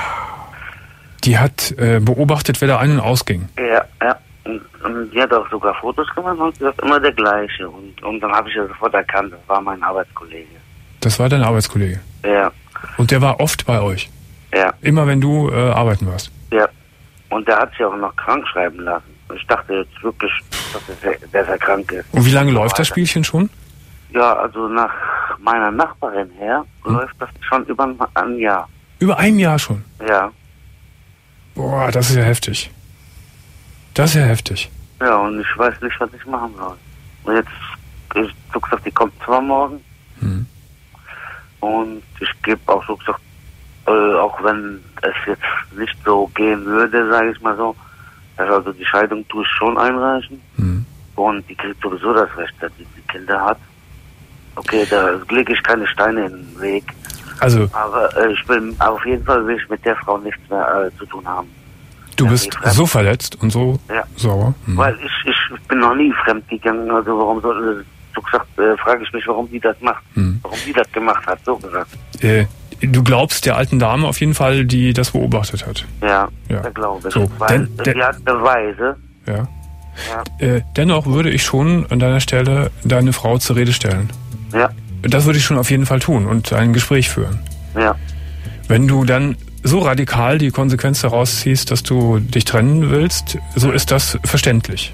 Die hat äh, beobachtet, wer da ein- und ausging. Ja, ja. Und, und die hat auch sogar Fotos gemacht und das ist immer der gleiche. Und, und dann habe ich ja sofort erkannt, das war mein Arbeitskollege. Das war dein Arbeitskollege? Ja. Und der war oft bei euch? Ja. Immer wenn du äh, arbeiten warst? Ja. Und der hat sich auch noch krank schreiben lassen. Ich dachte jetzt wirklich, dass er, dass er krank ist. Und wie lange läuft das Spielchen schon? Ja, also nach meiner Nachbarin her hm. läuft das schon über ein Jahr. Über ein Jahr schon? Ja. Boah, das ist ja heftig. Das ist ja heftig. Ja, und ich weiß nicht, was ich machen soll. Und jetzt, ich so gesagt, die kommt zwar morgen. Hm. Und ich gebe auch so gesagt, äh, auch wenn es jetzt nicht so gehen würde, sage ich mal so, also die Scheidung tue ich schon einreichen. Hm. Und die kriegt sowieso das Recht, dass sie die Kinder hat. Okay, da lege ich keine Steine in den Weg. Also, aber äh, ich will, auf jeden Fall will ich mit der Frau nichts mehr äh, zu tun haben. Du ja, bist so verletzt und so ja. sauer? Hm. Weil ich, ich bin noch nie fremd gegangen, also warum soll, so gesagt, äh, frage ich mich, warum die das macht. Hm. Warum die das gemacht hat, so gesagt. Äh, du glaubst der alten Dame auf jeden Fall, die das beobachtet hat? Ja, ja. da glaube ich. So, weil denn, die denn, hat Beweise. Ja. ja. Äh, dennoch würde ich schon an deiner Stelle deine Frau zur Rede stellen. Ja. Das würde ich schon auf jeden Fall tun und ein Gespräch führen. Ja. Wenn du dann so radikal die Konsequenz daraus ziehst, dass du dich trennen willst, so ist das verständlich.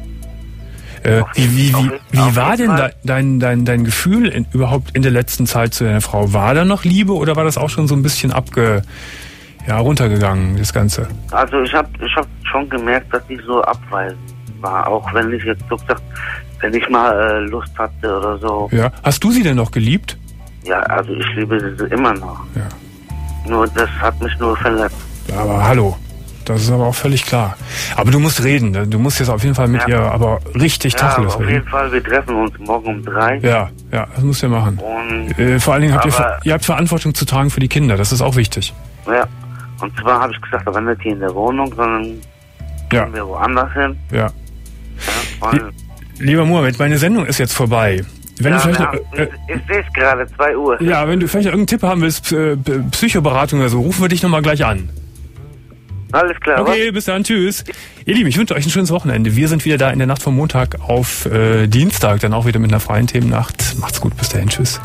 Äh, wie wie, wie, wie war denn da, dein, dein, dein Gefühl in, überhaupt in der letzten Zeit zu deiner Frau? War da noch Liebe oder war das auch schon so ein bisschen abge, ja, runtergegangen, das Ganze? Also ich habe ich hab schon gemerkt, dass die so abweisend war, auch wenn ich jetzt so gesagt, wenn ich mal äh, Lust hatte oder so. Ja. Hast du sie denn noch geliebt? Ja, also ich liebe sie immer noch. Ja. Nur das hat mich nur verletzt. Aber hallo, das ist aber auch völlig klar. Aber du musst reden, ne? Du musst jetzt auf jeden Fall mit ja. ihr aber richtig ja, Tacheles reden. Auf jeden Fall, wir treffen uns morgen um drei. Ja, ja, das musst ihr machen. Und äh, vor allen Dingen habt ihr, ihr habt Verantwortung zu tragen für die Kinder, das ist auch wichtig. Ja, und zwar habe ich gesagt, aber nicht hier in der Wohnung, sondern ja. gehen wir woanders hin. Ja. ja Lie- Lieber Mohammed, meine Sendung ist jetzt vorbei. Wenn ja, du vielleicht ja, noch, äh, ich, ich sehe es gerade, zwei Uhr. Ja, wenn du vielleicht noch irgendeinen Tipp haben willst, äh, Psychoberatung oder so, rufen wir dich nochmal gleich an. Alles klar. Okay, was? bis dann, tschüss. Ihr Lieben, ich wünsche euch ein schönes Wochenende. Wir sind wieder da in der Nacht vom Montag auf äh, Dienstag, dann auch wieder mit einer freien Themennacht. Macht's gut, bis dahin, tschüss.